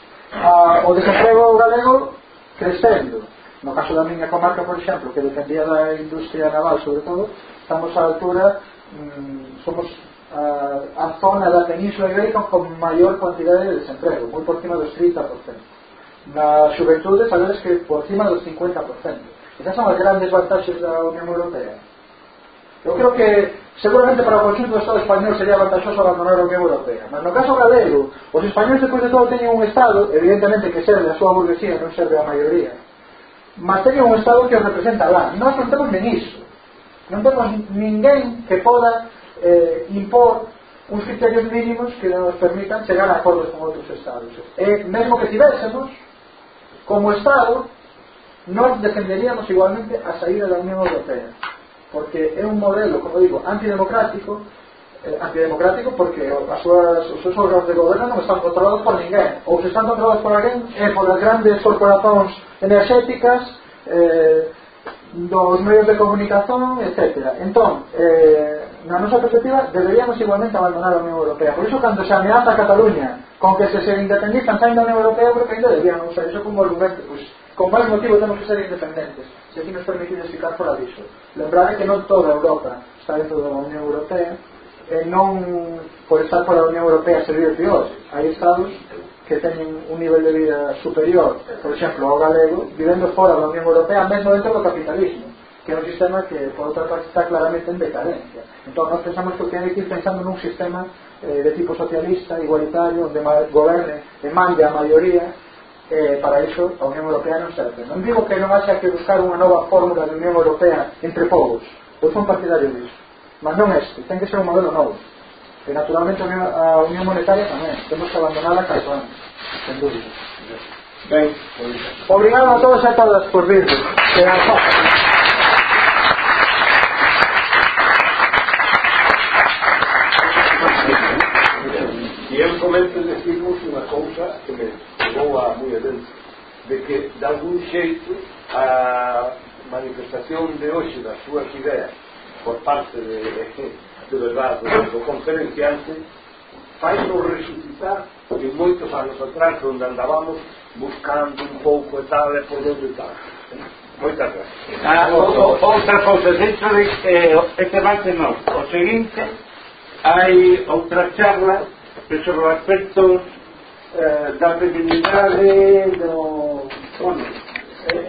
Ah, o desemprego galego crecendo. No caso da miña comarca, por exemplo, que dependía da industria naval sobre todo, estamos á altura, mmm, somos a, a zona da Península Ibérica con maior quantidade de desemprego, moi por cima dos trinta por cento. Na xuventude, sabedes que por cima dos cincuenta por cento. Esas son as grandes vantaxes da Unión Europea. Eu creo que seguramente para o conxunto do Estado español sería vantaxoso abandonar a Unión Europea, mas no caso galego, os españoles depois de todo teñen un Estado, evidentemente que serve a súa burguesía, non serve a maioría, mas teñen un Estado que os representa lá. Nós non temos nin iso, non temos ninguén que poda eh, impor uns criterios mínimos que nos permitan chegar a acordos con outros estados. E mesmo que tivésemos, como Estado, nós defenderíamos igualmente a saída da Unión Europea, porque é un modelo, como digo, antidemocrático, eh, antidemocrático porque as súas, os seus órganos de goberno non están controlados por ninguén, ou se están controlados por alguén é por as grandes corporacións enerxéticas, eh, dos medios de comunicación, etcétera. Entón, eh, na nosa perspectiva, deberíamos igualmente abandonar a Unión Europea. Por iso, cando se ameaza a Cataluña con que se se independizan saindo da Unión Europea, creo que ainda deberían usar iso como argumento. Pois, con máis motivo temos que ser independentes, se aquí nos permitides ficar fora diso. Lembrade que non toda Europa está dentro da Unión Europea, e non por estar fora da Unión Europea servir peor. Hai estados que teñen un nivel de vida superior, por exemplo, ao galego, vivendo fora da Unión Europea, mesmo dentro do capitalismo, que é un sistema que, por outra parte, está claramente en decadencia. Entón, nós pensamos que ten que ir pensando nun sistema eh, de tipo socialista, igualitario, onde goberne e mande a maioría. Eh, para iso, a Unión Europea non serve. Non digo que non haxa que buscar unha nova fórmula de Unión Europea entre povos, eu son partidario disso, mas non este, ten que ser un modelo novo. E naturalmente a Unión Monetaria tamén temos que abandonarla caso antes, sen dúvida. Ben, obrigado a todos e a todas por vir. E eu comento decirmos unha cousa que me chegou a moi adentro, de que de algún xeito a manifestación de hoxe das súas ideas por parte de, de verdade do conferenciante fai-nos resucitar en moitos anos atrás onde andábamos buscando un pouco e tal e por onde tal. Moitas gracias. Ah, outra cousa, dentro de eh, este avance non, o seguinte, hai outra charla sobre os aspectos eh, da feminidade do, bueno,